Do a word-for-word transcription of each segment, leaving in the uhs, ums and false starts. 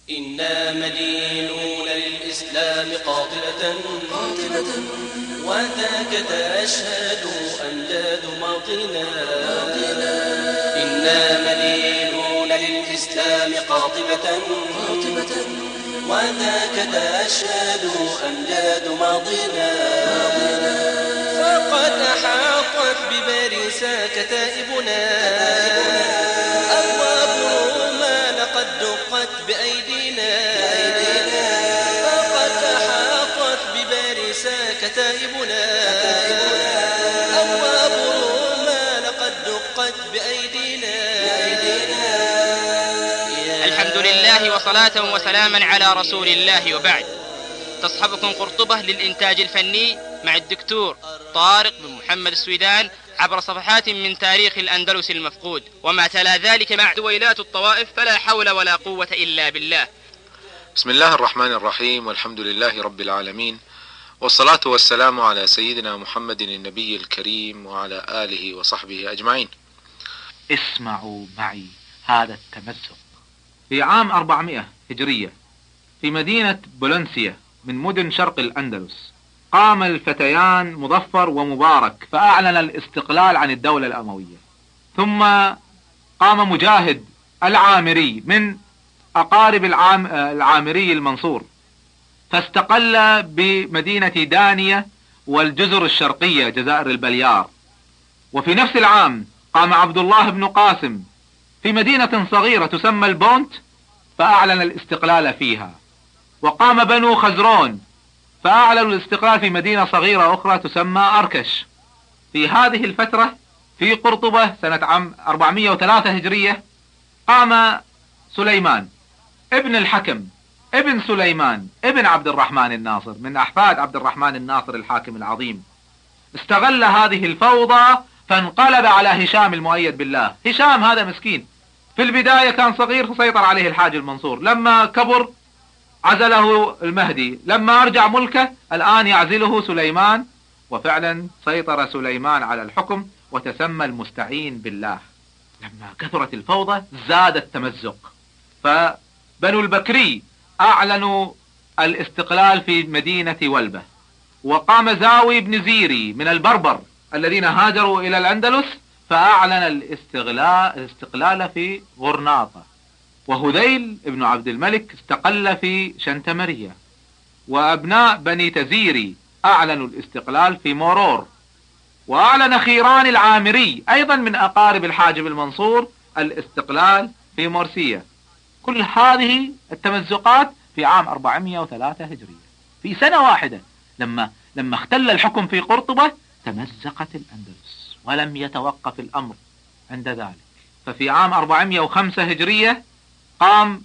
إنا مدينون للإسلام قاطبة قاطبة وذاك تشهد أمجاد ماطنا. إنا مدينون للإسلام قاطبة قاطبة وذاك تشهد أمجاد ماضينا. فقد أحاطت بباريسا كتائبنا أبواب روما لقد دقت بأيدينا. فقد أحاطت بباريسا كتائبنا أبواب روما لقد دقت بأيدينا. الحمد لله وصلاة وسلاما على رسول الله، وبعد. تصحبكم قرطبة للإنتاج الفني مع الدكتور طارق بن محمد السويدان عبر صفحات من تاريخ الأندلس المفقود، وما تلا ذلك مع دويلات الطوائف، فلا حول ولا قوة إلا بالله. بسم الله الرحمن الرحيم، والحمد لله رب العالمين، والصلاة والسلام على سيدنا محمد النبي الكريم وعلى آله وصحبه أجمعين. اسمعوا معي هذا التمزق. في عام أربعمائة هجرية في مدينة بولنسيا من مدن شرق الأندلس قام الفتيان مظفر ومبارك فأعلن الاستقلال عن الدولة الأموية. ثم قام مجاهد العامري من أقارب العام العامري المنصور فاستقل بمدينة دانية والجزر الشرقية جزائر البليار. وفي نفس العام قام عبد الله بن قاسم في مدينة صغيرة تسمى البونت فأعلن الاستقلال فيها. وقام بنو خزرون فأعلنوا الاستقلال في مدينة صغيرة أخرى تسمى أركش. في هذه الفترة في قرطبة سنة عام أربعمائة وثلاثة هجرية قام سليمان ابن الحكم ابن سليمان ابن عبد الرحمن الناصر من أحفاد عبد الرحمن الناصر الحاكم العظيم. استغل هذه الفوضى فانقلب على هشام المؤيد بالله. هشام هذا مسكين في البداية كان صغير فسيطر عليه الحاج المنصور، لما كبر عزله المهدي، لما أرجع ملكه الآن يعزله سليمان، وفعلا سيطر سليمان على الحكم وتسمى المستعين بالله. لما كثرت الفوضى زاد التمزق، فبنو البكري أعلنوا الاستقلال في مدينة ولبة. وقام زاوي بن زيري من البربر الذين هاجروا إلى الأندلس فأعلن الاستقلال, الاستقلال في غرناطة. وهذيل ابن عبد الملك استقل في شنتمرية. وأبناء بني تزيري أعلنوا الاستقلال في مورور. وأعلن خيران العامري أيضا من أقارب الحاجب المنصور الاستقلال في مرسية. كل هذه التمزقات في عام أربعمائة وثلاثة هجرية. في سنة واحدة لما لما اختل الحكم في قرطبة تمزقت الأندلس، ولم يتوقف الأمر عند ذلك. ففي عام أربعمائة وخمسة هجرية قام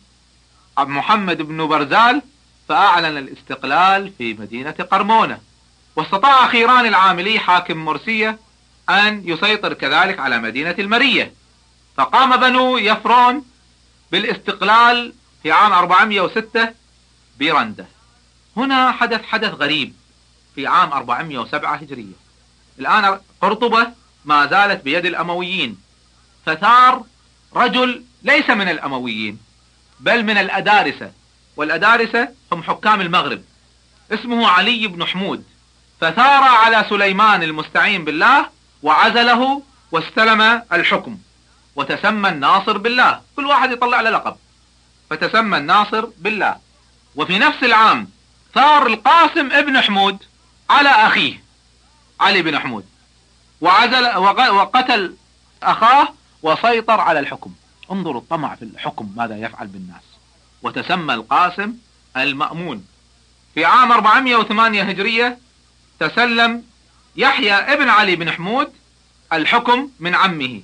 محمد بن برزال فأعلن الاستقلال في مدينة قرمونة. واستطاع خيران العاملي حاكم مرسية أن يسيطر كذلك على مدينة المرية. فقام بنو يفرون بالاستقلال في عام أربعمائة وستة برندة. هنا حدث حدث غريب في عام أربعمائة وسبعة هجرية. الآن قرطبة ما زالت بيد الأمويين، فثار رجل ليس من الأمويين بل من الأدارسة، والأدارسة هم حكام المغرب، اسمه علي بن حمود. فثار على سليمان المستعين بالله وعزله واستلم الحكم وتسمى الناصر بالله. كل واحد يطلع له لقب فتسمى الناصر بالله. وفي نفس العام ثار القاسم ابن حمود على أخيه علي بن حمود وعزل وقتل أخاه وسيطر على الحكم. انظروا الطمع في الحكم ماذا يفعل بالناس. وتسمى القاسم المأمون. في عام أربعمائة وثمانية هجرية تسلم يحيى ابن علي بن حمود الحكم من عمه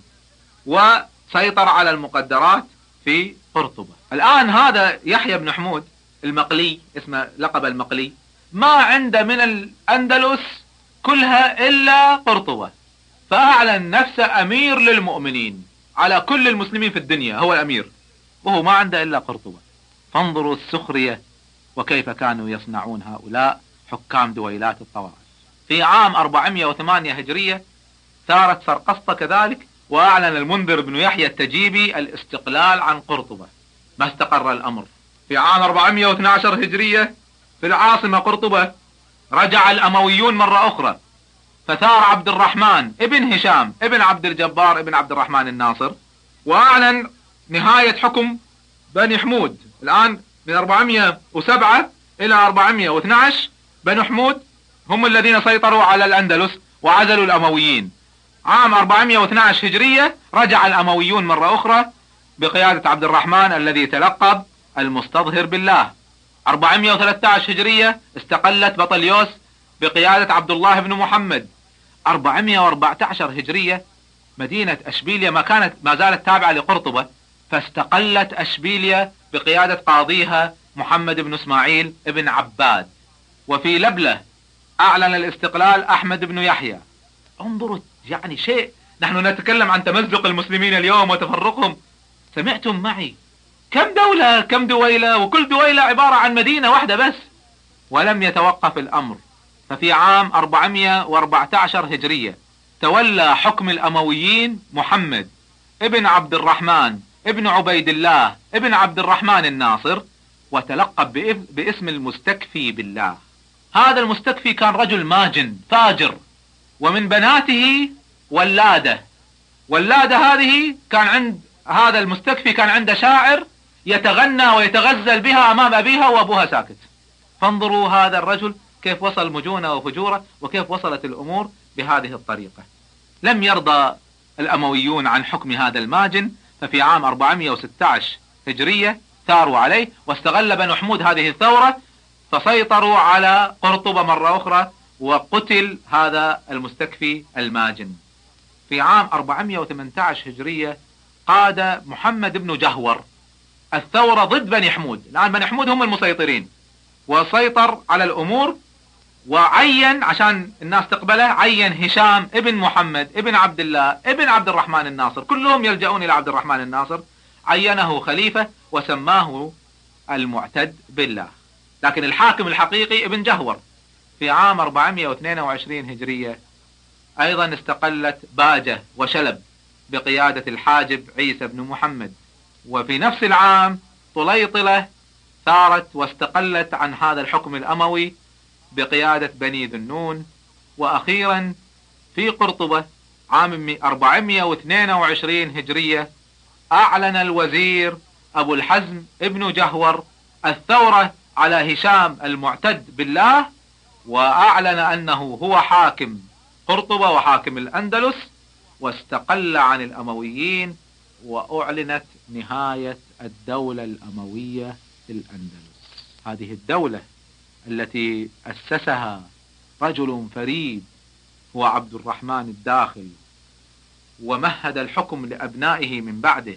وسيطر على المقدرات في قرطبة. الآن هذا يحيى بن حمود المقلي، اسمه لقب المقلي، ما عنده من الأندلس كلها إلا قرطبة، فأعلن نفسه أمير للمؤمنين على كل المسلمين في الدنيا، هو الأمير وهو ما عنده إلا قرطبة. فانظروا السخرية وكيف كانوا يصنعون هؤلاء حكام دويلات الطوائف. في عام أربعمائة وثمانية هجرية ثارت سرقسطة كذلك، وأعلن المنذر بن يحيى التجيبي الاستقلال عن قرطبة. ما استقر الأمر، في عام أربعمائة واثني عشر هجرية في العاصمة قرطبة رجع الأمويون مرة أخرى، فثار عبد الرحمن ابن هشام ابن عبد الجبار ابن عبد الرحمن الناصر، وأعلن نهاية حكم بني حمود. الآن من أربعمائة وسبعة إلى أربعمائة واثني عشر بني حمود هم الذين سيطروا على الأندلس وعزلوا الأمويين. عام أربعمائة واثني عشر هجرية رجع الأمويون مرة أخرى بقيادة عبد الرحمن الذي تلقب المستظهر بالله. أربعمائة وثلاثة عشر هجرية استقلت بطليوس بقيادة عبد الله بن محمد. أربعمائة وأربعة عشر هجرية مدينة أشبيلية ما كانت ما زالت تابعة لقرطبة، فاستقلت أشبيلية بقيادة قاضيها محمد بن اسماعيل بن عباد. وفي لبلة أعلن الاستقلال أحمد بن يحيى. انظروا يعني شيء، نحن نتكلم عن تمزق المسلمين اليوم وتفرقهم، سمعتم معي كم دولة كم دويلة، وكل دويلة عبارة عن مدينة واحدة بس. ولم يتوقف الأمر، ففي عام أربعمائة وأربعة عشر هجرية تولى حكم الأمويين محمد ابن عبد الرحمن ابن عبيد الله ابن عبد الرحمن الناصر، وتلقب باسم المستكفي بالله. هذا المستكفي كان رجل ماجن فاجر، ومن بناته ولادة. ولادة هذه كان عند هذا المستكفي كان عنده شاعر يتغنى ويتغزل بها أمام أبيها وأبوها ساكت. فانظروا هذا الرجل كيف وصل مجونه وفجوره، وكيف وصلت الأمور بهذه الطريقة. لم يرضى الأمويون عن حكم هذا الماجن، ففي عام أربعمائة وستة عشر هجرية ثاروا عليه، واستغل بنو حمود هذه الثورة فسيطروا على قرطبة مرة أخرى، وقتل هذا المستكفي الماجن. في عام أربعمائة وثمانية عشر هجرية قاد محمد بن جهور الثورة ضد بني حمود. الآن بني حمود هم المسيطرين، وسيطر على الأمور، وعين عشان الناس تقبله عين هشام ابن محمد ابن عبد الله ابن عبد الرحمن الناصر، كلهم يلجؤون إلى عبد الرحمن الناصر، عينه خليفة وسماه المعتد بالله. لكن الحاكم الحقيقي ابن جهور. في عام أربعمائة واثنين وعشرين هجرية أيضا استقلت باجة وشلب بقيادة الحاجب عيسى بن محمد. وفي نفس العام طليطلة ثارت واستقلت عن هذا الحكم الأموي بقيادة بني ذنون. وأخيرا في قرطبة عام أربعمائة واثنين وعشرين هجرية أعلن الوزير أبو الحزم ابن جهور الثورة على هشام المعتد بالله، وأعلن أنه هو حاكم قرطبة وحاكم الأندلس، واستقل عن الأمويين، وأعلنت نهاية الدولة الأموية في الأندلس. هذه الدولة التي أسسها رجل فريد هو عبد الرحمن الداخل، ومهد الحكم لأبنائه من بعده،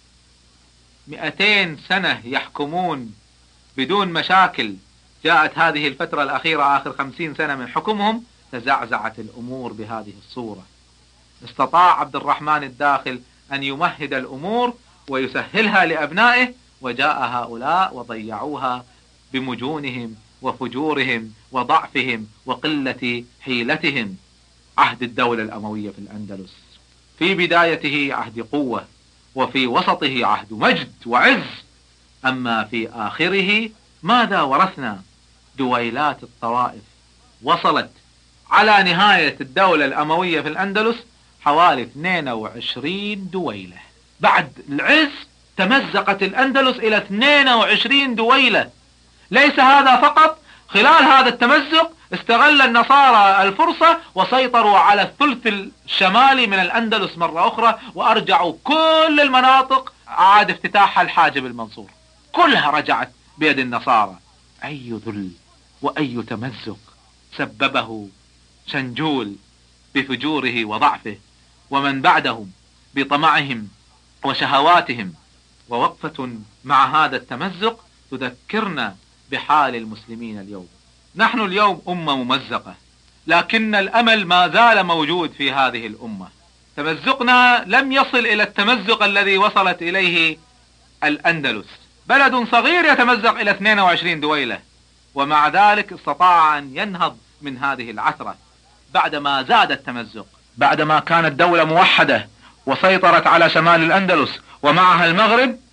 مئتين سنة يحكمون بدون مشاكل. جاءت هذه الفترة الأخيرة آخر خمسين سنة من حكمهم تزعزعت الأمور بهذه الصورة. استطاع عبد الرحمن الداخل أن يمهد الأمور ويسهلها لأبنائه، وجاء هؤلاء وضيعوها بمجونهم وفجورهم وضعفهم وقلة حيلتهم. عهد الدولة الأموية في الأندلس في بدايته عهد قوة، وفي وسطه عهد مجد وعز، أما في آخره ماذا ورثنا؟ دويلات الطوائف. وصلت على نهاية الدولة الأموية في الأندلس حوالي اثنين وعشرين دويلة. بعد العز تمزقت الأندلس إلى اثنين وعشرين دويلة. ليس هذا فقط، خلال هذا التمزق استغل النصارى الفرصة وسيطروا على الثلث الشمالي من الأندلس مرة أخرى، وأرجعوا كل المناطق عاد افتتاحها الحاجب المنصور، كلها رجعت بيد النصارى. أي ذل وأي تمزق سببه شنجول بفجوره وضعفه، ومن بعدهم بطمعهم وشهواتهم. ووقفة مع هذا التمزق تذكرنا بحال المسلمين اليوم. نحن اليوم أمة ممزقة، لكن الأمل ما زال موجود في هذه الأمة. تمزقنا لم يصل إلى التمزق الذي وصلت إليه الأندلس، بلد صغير يتمزق إلى اثنين وعشرين دويلة، ومع ذلك استطاع أن ينهض من هذه العثرة بعدما زاد التمزق، بعدما كانت دولة موحدة وسيطرت على شمال الأندلس ومعها المغرب،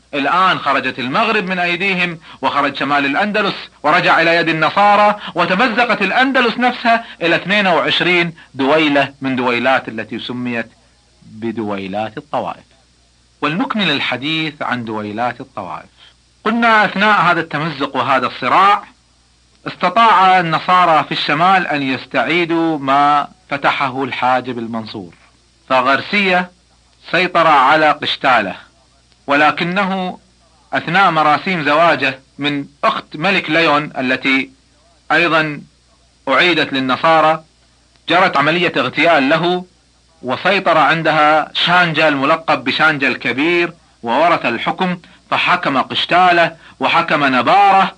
الآن خرجت المغرب من أيديهم، وخرج شمال الأندلس ورجع إلى يد النصارى، وتمزقت الأندلس نفسها إلى اثنين وعشرين دويلة من دويلات التي سميت بدويلات الطوائف. ولنكمل الحديث عن دويلات الطوائف. قلنا أثناء هذا التمزق وهذا الصراع استطاع النصارى في الشمال أن يستعيدوا ما فتحه الحاجب المنصور، فغرسية سيطر على قشتالة، ولكنه أثناء مراسيم زواجه من أخت ملك ليون التي أيضا أعيدت للنصارى جرت عملية اغتيال له، وسيطر عندها شانجا الملقب بشانجا الكبير وورث الحكم، فحكم قشتالة وحكم نبارة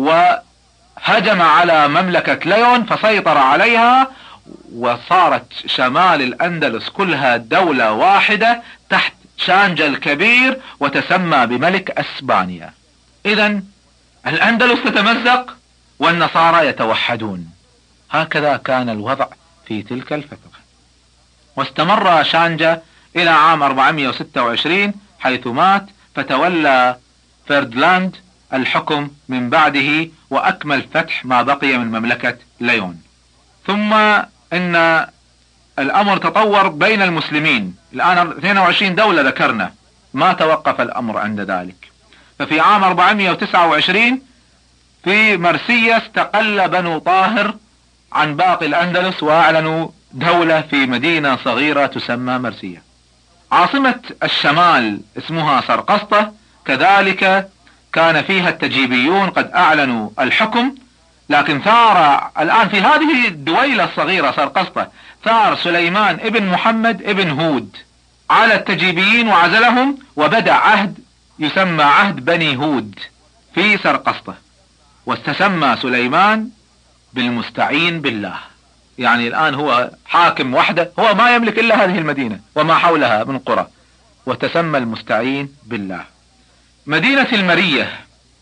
وهجم على مملكة ليون فسيطر عليها، وصارت شمال الأندلس كلها دولة واحدة تحت شانجا الكبير وتسمى بملك أسبانيا. إذن الأندلس تتمزق والنصارى يتوحدون. هكذا كان الوضع في تلك الفترة. واستمر شانجا إلى عام أربعمائة وستة وعشرين حيث مات، فتولى فردلاند الحكم من بعده وأكمل فتح ما بقي من مملكة ليون. ثم إن الأمر تطور بين المسلمين، الآن اثنين وعشرين دولة ذكرنا، ما توقف الأمر عند ذلك. ففي عام أربعمائة وتسعة وعشرين في مرسية استقل بنو طاهر عن باقي الأندلس وأعلنوا دولة في مدينة صغيرة تسمى مرسية. عاصمة الشمال اسمها سرقسطة، كذلك كان فيها التجيبيون قد أعلنوا الحكم، لكن ثار الآن في هذه الدويلة الصغيرة سرقسطة ثار سليمان ابن محمد ابن هود على التجيبيين وعزلهم، وبدأ عهد يسمى عهد بني هود في سرقسطة، واستسمى سليمان بالمستعين بالله، يعني الآن هو حاكم وحده، هو ما يملك إلا هذه المدينة وما حولها من قرى، وتسمى المستعين بالله. مدينة المرية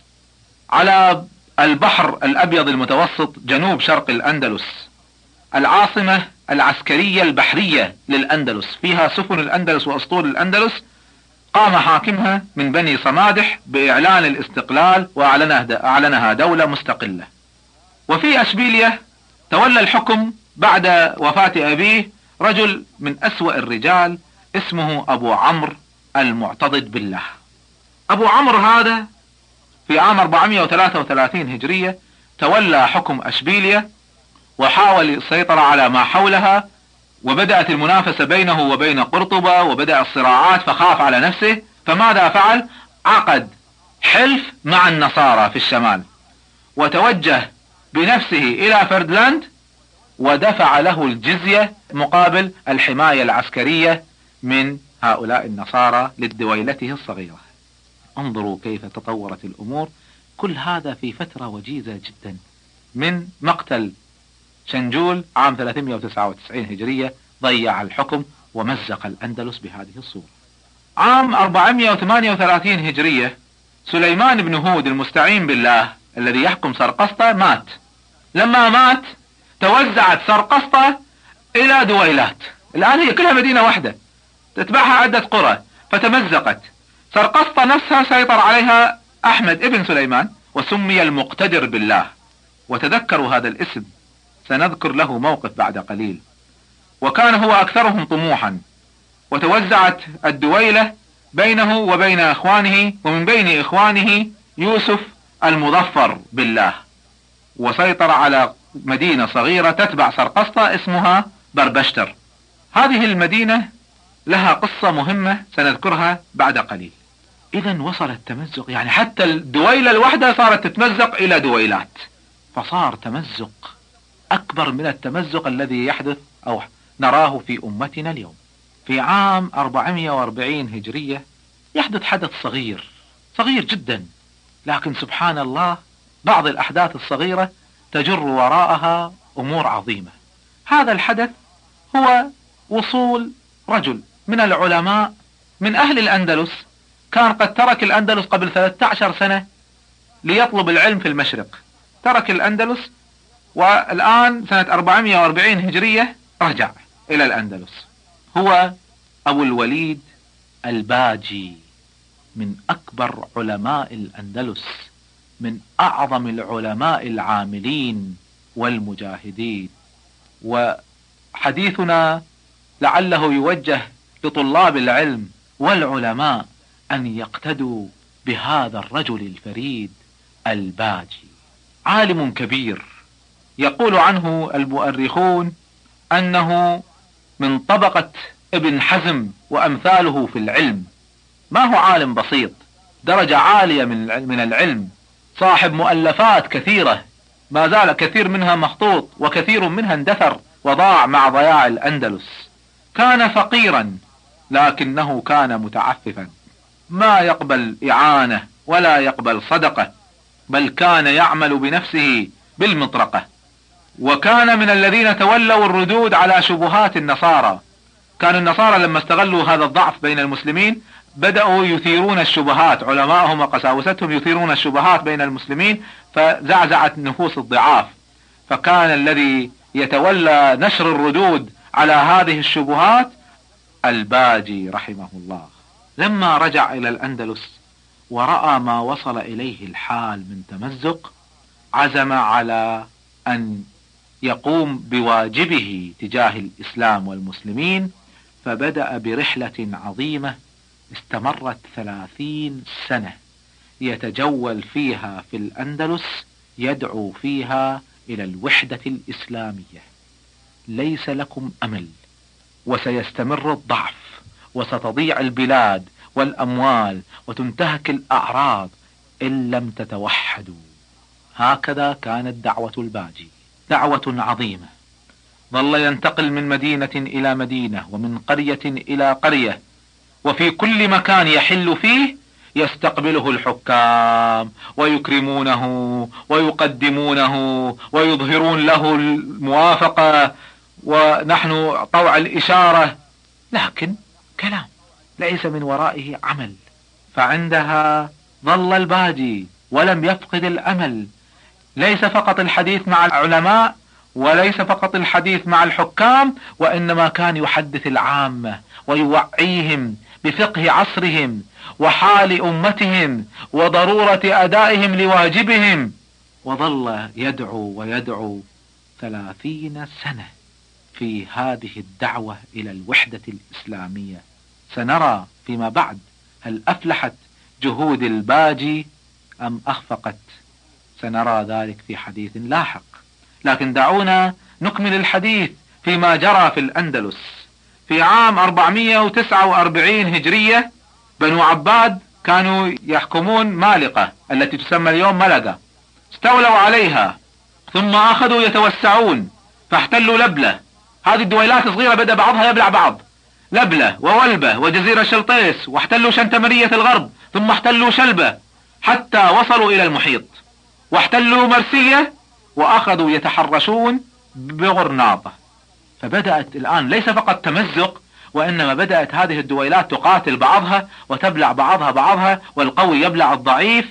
على البحر الأبيض المتوسط جنوب شرق الأندلس، العاصمة العسكرية البحرية للأندلس، فيها سفن الأندلس وأسطول الأندلس، قام حاكمها من بني صمادح بإعلان الاستقلال وأعلنها دولة مستقلة. وفي أشبيلية تولى الحكم بعد وفاة أبيه رجل من أسوأ الرجال اسمه أبو عمرو المعتضد بالله. أبو عمرو هذا في عام أربعمائة وثلاثة وثلاثين هجرية تولى حكم أشبيلية وحاول السيطرة على ما حولها، وبدأت المنافسة بينه وبين قرطبة وبدأ الصراعات، فخاف على نفسه، فماذا فعل؟ عقد حلف مع النصارى في الشمال، وتوجه بنفسه إلى فردلاند ودفع له الجزية مقابل الحماية العسكرية من هؤلاء النصارى لدويلته الصغيرة. انظروا كيف تطورت الأمور، كل هذا في فترة وجيزة جدا من مقتل شنجول عام ثلاثمائة وتسعة وتسعين هجرية، ضيع الحكم ومزق الأندلس بهذه الصورة. عام أربعمائة وثمانية وثلاثين هجرية سليمان بن هود المستعين بالله الذي يحكم سرقسطة مات. لما مات توزعت سرقسطة إلى دويلات، الآن هي كلها مدينة واحدة تتبعها عدة قرى، فتمزقت. سرقسطة نفسها سيطر عليها أحمد ابن سليمان وسمي المقتدر بالله، وتذكروا هذا الاسم، سنذكر له موقف بعد قليل. وكان هو أكثرهم طموحا، وتوزعت الدويلة بينه وبين إخوانه، ومن بين إخوانه يوسف المظفر بالله، وسيطر على مدينة صغيرة تتبع سرقسطة اسمها بربشتر. هذه المدينة لها قصة مهمة سنذكرها بعد قليل. إذا وصل التمزق، يعني حتى الدويلة الواحدة صارت تتمزق إلى دويلات، فصار تمزق أكبر من التمزق الذي يحدث أو نراه في أمتنا اليوم. في عام أربعمائة وأربعين هجرية يحدث حدث صغير صغير جدا، لكن سبحان الله بعض الأحداث الصغيرة تجر وراءها أمور عظيمة. هذا الحدث هو وصول رجل من العلماء من أهل الأندلس، كان قد ترك الأندلس قبل ثلاثة عشر سنة ليطلب العلم في المشرق، ترك الأندلس والآن سنة أربعمائة وأربعين هجرية رجع إلى الأندلس. هو أبو الوليد الباجي من أكبر علماء الأندلس، من أعظم العلماء العاملين والمجاهدين. وحديثنا لعله يوجه لطلاب العلم والعلماء أن يقتدوا بهذا الرجل الفريد الباجي، عالم كبير. يقول عنه المؤرخون أنه من طبقة ابن حزم وأمثاله في العلم، ما هو عالم بسيط، درجة عالية من العلم، صاحب مؤلفات كثيرة ما زال كثير منها مخطوط وكثير منها اندثر وضاع مع ضياع الأندلس. كان فقيرا لكنه كان متعففا، ما يقبل إعانة ولا يقبل صدقة، بل كان يعمل بنفسه بالمطرقة. وكان من الذين تولوا الردود على شبهات النصارى. كان النصارى لما استغلوا هذا الضعف بين المسلمين بدأوا يثيرون الشبهات، علماءهم وقساوستهم يثيرون الشبهات بين المسلمين، فزعزعت نفوس الضعاف. فكان الذي يتولى نشر الردود على هذه الشبهات الباجي رحمه الله. لما رجع إلى الأندلس ورأى ما وصل إليه الحال من تمزق، عزم على أن يقوم بواجبه تجاه الإسلام والمسلمين، فبدأ برحلة عظيمة استمرت ثلاثين سنة يتجول فيها في الأندلس، يدعو فيها إلى الوحدة الإسلامية. ليس لكم أمل، وسيستمر الضعف، وستضيع البلاد والأموال، وتنتهك الأعراض إن لم تتوحدوا. هكذا كانت دعوة الباجي، دعوة عظيمة. ظل ينتقل من مدينة إلى مدينة، ومن قرية إلى قرية، وفي كل مكان يحل فيه يستقبله الحكام ويكرمونه ويقدمونه ويظهرون له الموافقة ونحن طوع الإشارة، لكن كلام ليس من ورائه عمل. فعندها ظل الباجي ولم يفقد الأمل، ليس فقط الحديث مع العلماء وليس فقط الحديث مع الحكام، وإنما كان يحدث العامة ويوعيهم بفقه عصرهم وحال أمتهم وضرورة أدائهم لواجبهم. وظل يدعو ويدعو ثلاثين سنة في هذه الدعوة إلى الوحدة الإسلامية. سنرى فيما بعد هل أفلحت جهود الباجي أم أخفقت، سنرى ذلك في حديث لاحق. لكن دعونا نكمل الحديث فيما جرى في الأندلس. في عام أربعمائة وتسعة وأربعين هجرية بنو عباد كانوا يحكمون مالقة التي تسمى اليوم ملقا، استولوا عليها ثم أخذوا يتوسعون فاحتلوا لبلة. هذه الدويلات الصغيرة بدأ بعضها يبلع بعض، لبلة وولبة وجزيرة شلطيس، واحتلوا شنتمرية الغرب، ثم احتلوا شلبة حتى وصلوا إلى المحيط، واحتلوا مرسية، وأخذوا يتحرشون بغرناطة. فبدأت الآن ليس فقط تمزق، وإنما بدأت هذه الدويلات تقاتل بعضها وتبلع بعضها بعضها، والقوي يبلع الضعيف،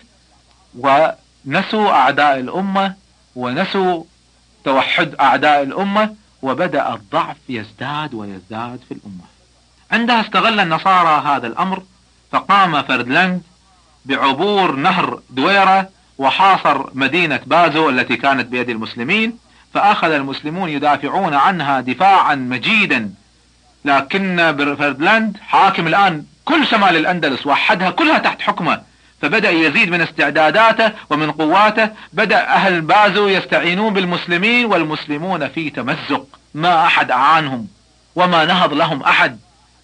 ونسوا أعداء الأمة ونسوا توحد أعداء الأمة، وبدأ الضعف يزداد ويزداد في الأمة. عندها استغل النصارى هذا الأمر، فقام فردلاند بعبور نهر دويرة وحاصر مدينة بازو التي كانت بيد المسلمين، فأخذ المسلمون يدافعون عنها دفاعا مجيدا. لكن فردلاند حاكم الآن كل شمال الأندلس، وحدها كلها تحت حكمه، فبدأ يزيد من استعداداته ومن قواته. بدأ أهل بازو يستعينون بالمسلمين، والمسلمون في تمزق، ما أحد أعانهم وما نهض لهم أحد،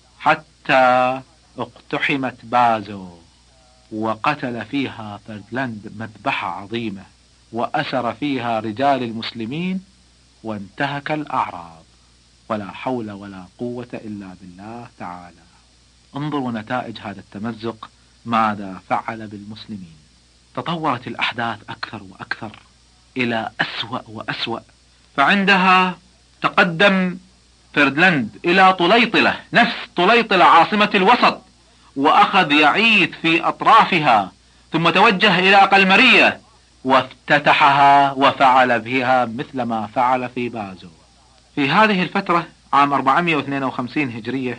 حتى اقتحمت بازو وقتل فيها فردلاند مذبحة عظيمة، وأسر فيها رجال المسلمين وانتهك الأعراض. ولا حول ولا قوة إلا بالله تعالى. انظروا نتائج هذا التمزق ماذا فعل بالمسلمين. تطورت الأحداث أكثر وأكثر إلى أسوأ وأسوأ. فعندها تقدم فردلاند إلى طليطلة، نفس طليطلة عاصمة الوسط، وأخذ يعيث في أطرافها، ثم توجه إلى قلمرية وافتتحها وفعل بها مثل ما فعل في بازو. في هذه الفترة عام أربعمائة واثنين وخمسين هجرية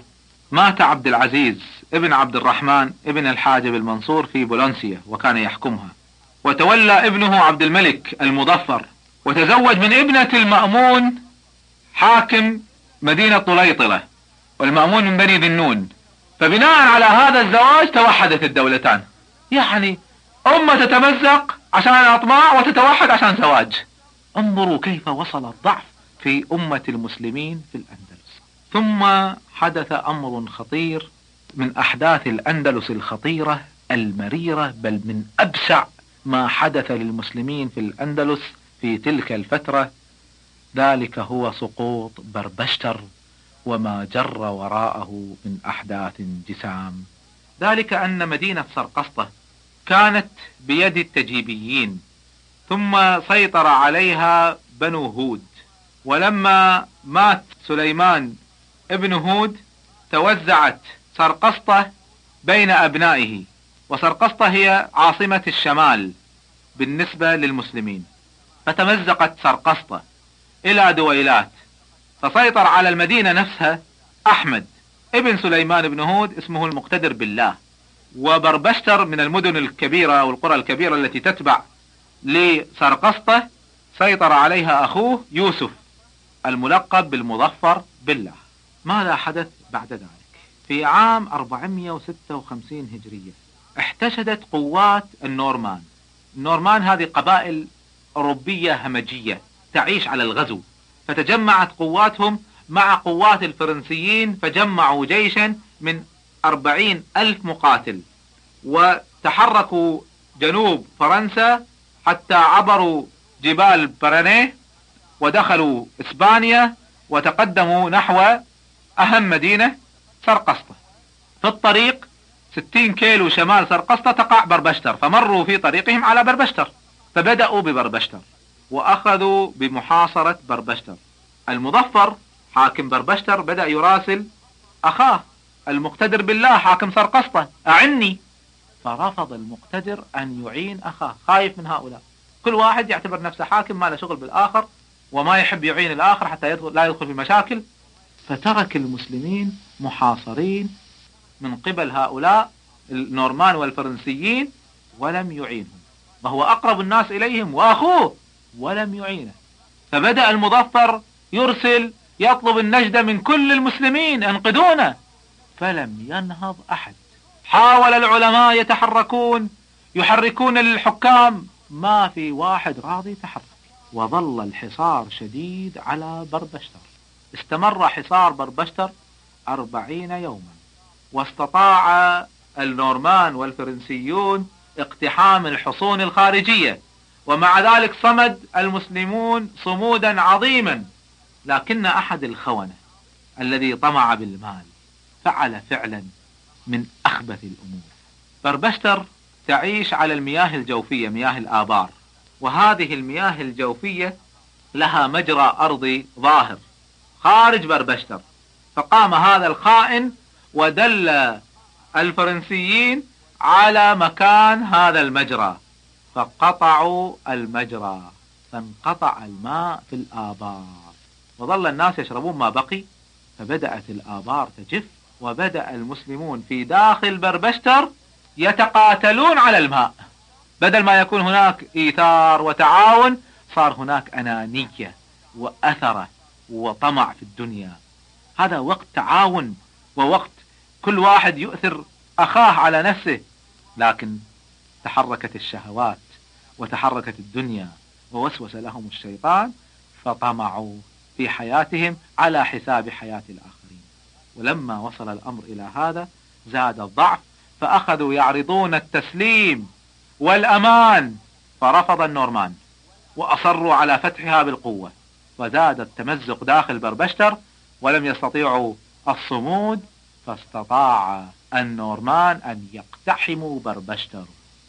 مات عبد العزيز ابن عبد الرحمن ابن الحاجب المنصور في بولنسيا وكان يحكمها، وتولى ابنه عبد الملك المظفر، وتزوج من ابنة المأمون حاكم مدينة طليطلة، والمأمون من بني ذنون. فبناء على هذا الزواج توحدت الدولتان. يعني أمة تتمزق عشان أطماع وتتوحد عشان زواج. انظروا كيف وصل الضعف في أمة المسلمين في الأندلس. ثم حدث أمر خطير من أحداث الأندلس الخطيرة المريرة، بل من أبشع ما حدث للمسلمين في الأندلس في تلك الفترة، ذلك هو سقوط بربشتر وما جر وراءه من أحداث جسام. ذلك أن مدينة سرقسطة كانت بيد التجيبيين، ثم سيطر عليها بنو هود، ولما مات سليمان ابن هود توزعت سرقسطة بين أبنائه، وسرقسطة هي عاصمة الشمال بالنسبة للمسلمين، فتمزقت سرقسطة إلى دويلات، فسيطر على المدينة نفسها أحمد ابن سليمان بن هود اسمه المقتدر بالله. وبربشتر من المدن الكبيرة والقرى الكبيرة التي تتبع لسرقسطة سيطر عليها أخوه يوسف الملقب بالمظفر بالله. ماذا حدث بعد ذلك؟ في عام أربعمائة وستة وخمسين هجرية احتشدت قوات النورمان. النورمان هذه قبائل أوروبية همجية تعيش على الغزو، فتجمعت قواتهم مع قوات الفرنسيين، فجمعوا جيشا من أربعين ألف مقاتل، وتحركوا جنوب فرنسا حتى عبروا جبال برانيه ودخلوا إسبانيا، وتقدموا نحو أهم مدينة سرقسطة. في الطريق ستين كيلو شمال سرقسطة تقع بربشتر، فمروا في طريقهم على بربشتر، فبدأوا ببربشتر وأخذوا بمحاصرة بربشتر. المظفر حاكم بربشتر بدأ يراسل أخاه المقتدر بالله حاكم سرقسطة أعني، فرفض المقتدر أن يعين أخاه، خايف من هؤلاء، كل واحد يعتبر نفسه حاكم ما له شغل بالآخر وما يحب يعين الآخر حتى يدخل لا يدخل في مشاكل. فترك المسلمين محاصرين من قبل هؤلاء النورمان والفرنسيين ولم يعينهم، وهو أقرب الناس إليهم وأخوه ولم يعينه. فبدأ المظفر يرسل يطلب النجدة من كل المسلمين انقذونا، فلم ينهض أحد. حاول العلماء يتحركون يحركون للحكام، ما في واحد راضي يتحرك، وظل الحصار شديد على بربشتر. استمر حصار بربشتر أربعين يوما، واستطاع النورمان والفرنسيون اقتحام الحصون الخارجية، ومع ذلك صمد المسلمون صمودا عظيما. لكن أحد الخونة الذي طمع بالمال فعل فعلا من أخبث الأمور. بربشتر تعيش على المياه الجوفية، مياه الآبار، وهذه المياه الجوفية لها مجرى أرضي ظاهر خارج بربشتر. فقام هذا الخائن ودل الفرنسيين على مكان هذا المجرى، فقطعوا المجرى، فانقطع الماء في الآبار، وظل الناس يشربون ما بقي، فبدأت الآبار تجف، وبدأ المسلمون في داخل بربشتر يتقاتلون على الماء. بدل ما يكون هناك إيثار وتعاون، صار هناك أنانية وأثرة وطمع في الدنيا. هذا وقت تعاون ووقت كل واحد يؤثر أخاه على نفسه، لكن تحركت الشهوات وتحركت الدنيا ووسوس لهم الشيطان، فطمعوا في حياتهم على حساب حياة الآخرين. ولما وصل الأمر إلى هذا زاد الضعف، فأخذوا يعرضون التسليم والأمان، فرفض النورمان وأصروا على فتحها بالقوة، وزاد التمزق داخل بربشتر ولم يستطيعوا الصمود، فاستطاع النورمان أن يقتحموا بربشتر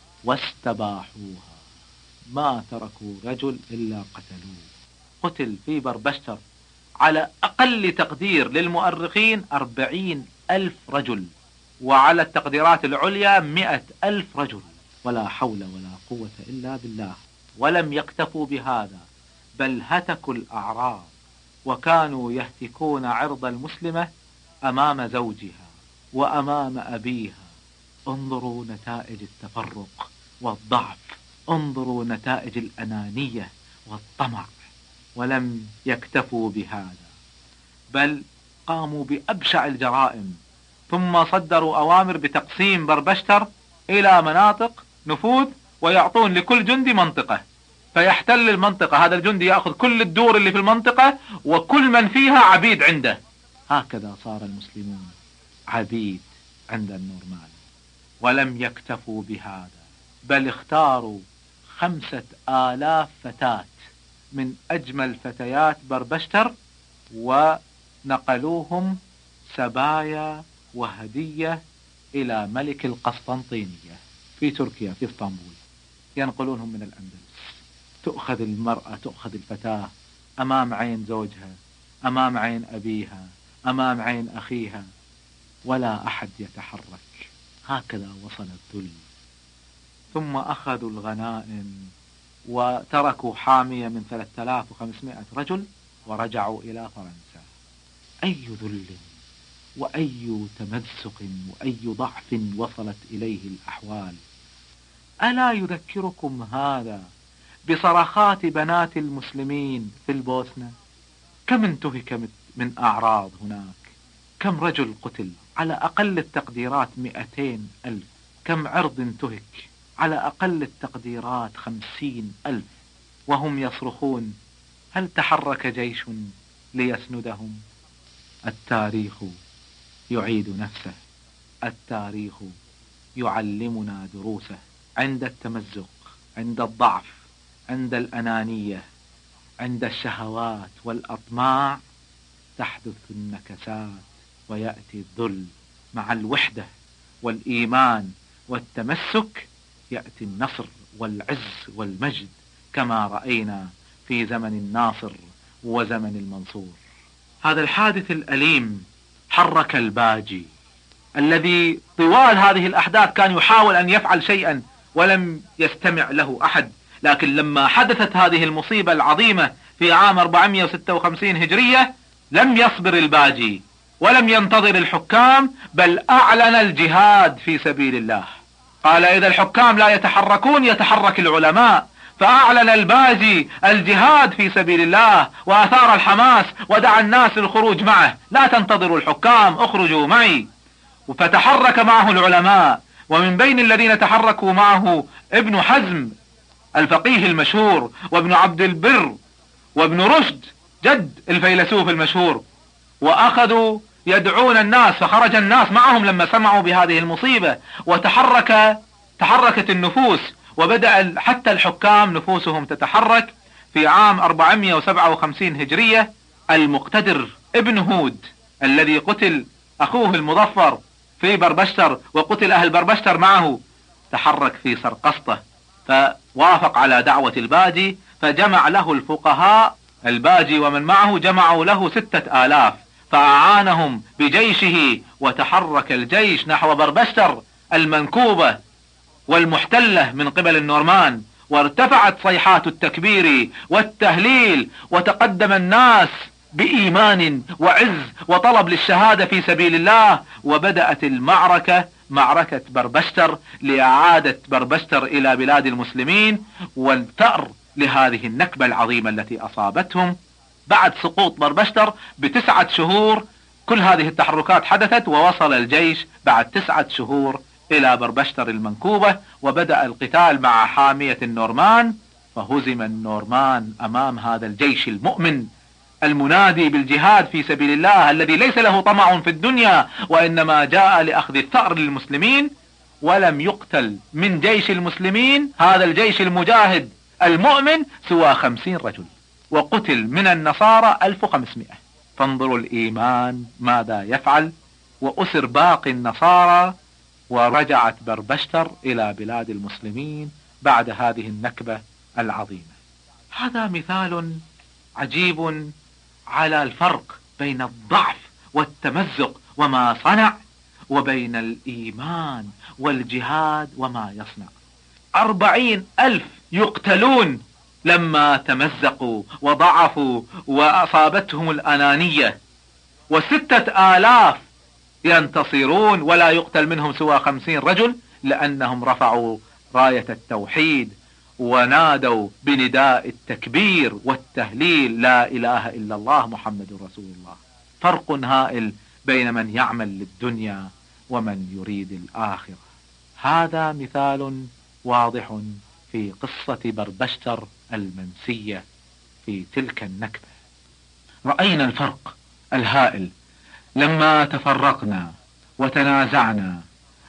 واستباحوها. ما تركوا رجل إلا قتلوه. قتل في بربشتر على أقل تقدير للمؤرخين أربعين ألف رجل، وعلى التقديرات العليا مئة ألف رجل، ولا حول ولا قوة إلا بالله. ولم يكتفوا بهذا، بل هتكوا الأعراض، وكانوا يهتكون عرض المسلمة أمام زوجها وأمام أبيها. انظروا نتائج التفرق والضعف، انظروا نتائج الأنانية والطمع. ولم يكتفوا بهذا، بل قاموا بأبشع الجرائم، ثم صدروا أوامر بتقسيم بربشتر إلى مناطق نفوذ، ويعطون لكل جندي منطقة، فيحتل المنطقة. هذا الجندي يأخذ كل الدور اللي في المنطقة، وكل من فيها عبيد عنده. هكذا صار المسلمون عبيد عند النورمان. ولم يكتفوا بهذا، بل اختاروا خمسة آلاف فتاة من أجمل فتيات بربشتر ونقلوهم سبايا وهدية إلى ملك القسطنطينية في تركيا في اسطنبول. ينقلونهم من الأندلس. تؤخذ المرأة، تؤخذ الفتاة أمام عين زوجها، أمام عين أبيها، أمام عين أخيها، ولا أحد يتحرك. هكذا وصل الذل. ثم أخذوا الغنائم وتركوا حامية من ثلاثة آلاف وخمسمائة رجل ورجعوا إلى فرنسا. أي ذل وأي تمزق وأي ضعف وصلت إليه الأحوال. ألا يذكركم هذا بصرخات بنات المسلمين في البوسنة؟ كم انتهك من أعراض هناك، كم رجل قتل، على أقل التقديرات مئتين ألف، كم عرض انتهك، على أقل التقديرات خمسين ألف، وهم يصرخون هل تحرك جيش ليسندهم؟ التاريخ يعيد نفسه، التاريخ يعلمنا دروسه. عند التمزق، عند الضعف، عند الأنانية، عند الشهوات والأطماع تحدث النكسات، ويأتي الذل. مع الوحدة والإيمان والتمسك يأتي النصر والعز والمجد، كما رأينا في زمن الناصر وزمن المنصور. هذا الحادث الأليم حرك الباجي الذي طوال هذه الأحداث كان يحاول أن يفعل شيئا ولم يستمع له أحد. لكن لما حدثت هذه المصيبة العظيمة في عام أربعمائة وستة وخمسين هجرية لم يصبر الباجي ولم ينتظر الحكام، بل أعلن الجهاد في سبيل الله. قال إذا الحكام لا يتحركون يتحرك العلماء. فأعلن الباجي الجهاد في سبيل الله وأثار الحماس ودعا الناس للخروج معه. لا تنتظروا الحكام، اخرجوا معي. فتحرك معه العلماء، ومن بين الذين تحركوا معه ابن حزم الفقيه المشهور، وابن عبد البر، وابن رشد جد الفيلسوف المشهور. وأخذوا يدعون الناس، فخرج الناس معهم لما سمعوا بهذه المصيبة، وتحرك تحركت النفوس، وبدأ حتى الحكام نفوسهم تتحرك. في عام أربعمائة وسبعة وخمسين هجرية المقتدر ابن هود الذي قتل أخوه المظفر في بربشتر وقتل أهل بربشتر معه تحرك في سرقسطة، فوافق على دعوة الباجي، فجمع له الفقهاء. الباجي ومن معه جمعوا له ستة آلاف، فأعانهم بجيشه، وتحرك الجيش نحو بربشتر المنكوبة والمحتلة من قبل النورمان، وارتفعت صيحات التكبير والتهليل، وتقدم الناس بإيمان وعز وطلب للشهادة في سبيل الله. وبدأت المعركة، معركة بربشتر، لإعادة بربشتر إلى بلاد المسلمين والثأر لهذه النكبة العظيمة التي أصابتهم. بعد سقوط بربشتر بتسعة شهور كل هذه التحركات حدثت، ووصل الجيش بعد تسعة شهور إلى بربشتر المنكوبة، وبدأ القتال مع حامية النورمان، فهزم النورمان أمام هذا الجيش المؤمن المنادي بالجهاد في سبيل الله، الذي ليس له طمع في الدنيا وإنما جاء لأخذ الثأر للمسلمين. ولم يقتل من جيش المسلمين هذا الجيش المجاهد المؤمن سوى خمسين رجل، وقتل من النصارى ألف وخمسمائة. فانظروا الإيمان ماذا يفعل. وأسر باقي النصارى، ورجعت بربشتر إلى بلاد المسلمين بعد هذه النكبة العظيمة. هذا مثال عجيب على الفرق بين الضعف والتمزق وما صنع، وبين الإيمان والجهاد وما يصنع. أربعين ألف يقتلون لما تمزقوا وضعفوا وأصابتهم الأنانية، وستة آلاف ينتصرون ولا يقتل منهم سوى خمسين رجل، لأنهم رفعوا راية التوحيد ونادوا بنداء التكبير والتهليل لا إله إلا الله محمد رسول الله. فرق هائل بين من يعمل للدنيا ومن يريد الآخرة. هذا مثال واضح في قصة بربشتر المنسية في تلك النكبة. رأينا الفرق الهائل لما تفرقنا وتنازعنا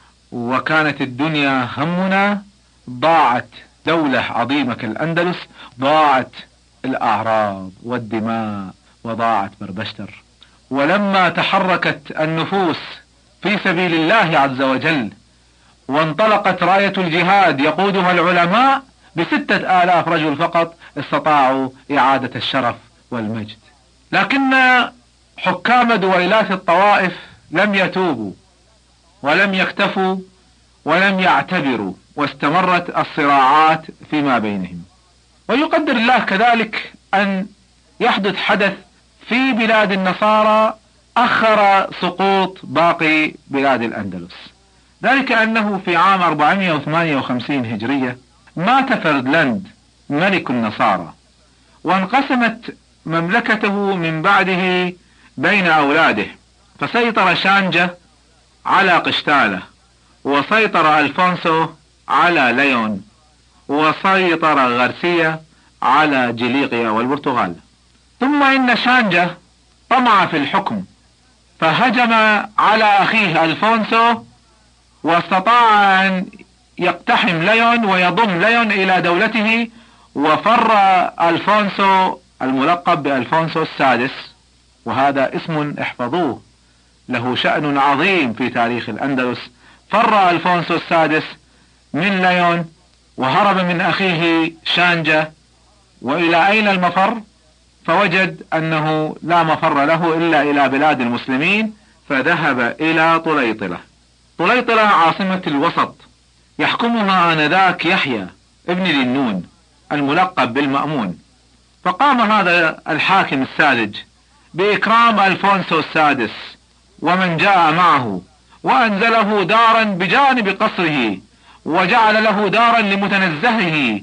وكانت الدنيا همنا، ضاعت دولة عظيمة كالأندلس، ضاعت الأعراض والدماء وضاعت بربشتر. ولما تحركت النفوس في سبيل الله عز وجل وانطلقت راية الجهاد يقودها العلماء بستة آلاف رجل فقط، استطاعوا إعادة الشرف والمجد. لكن حكام دويلات الطوائف لم يتوبوا ولم يكتفوا ولم يعتبروا، واستمرت الصراعات فيما بينهم. ويقدر الله كذلك أن يحدث حدث في بلاد النصارى أخر سقوط باقي بلاد الأندلس، ذلك أنه في عام أربعمائة وثمانية وخمسين هجرية مات فردلاند ملك النصارى، وانقسمت مملكته من بعده بين أولاده، فسيطر شانجة على قشتالة، وسيطر ألفونسو على ليون، وسيطر غارسيا على جليقيا والبرتغال. ثم إن شانجة طمع في الحكم فهجم على أخيه ألفونسو، واستطاع أن يقتحم ليون ويضم ليون إلى دولته، وفر ألفونسو الملقب بألفونسو السادس، وهذا اسم احفظوه له شأن عظيم في تاريخ الأندلس. فر ألفونسو السادس من ليون وهرب من أخيه شانجة، وإلى أين المفر؟ فوجد أنه لا مفر له إلا إلى بلاد المسلمين، فذهب إلى طليطلة. طليطلة عاصمة الوسط، يحكمها آنذاك يحيى ابن ذنون الملقب بالمأمون. فقام هذا الحاكم الساذج بإكرام ألفونسو السادس ومن جاء معه، وأنزله دارا بجانب قصره، وجعل له دارا لمتنزهه،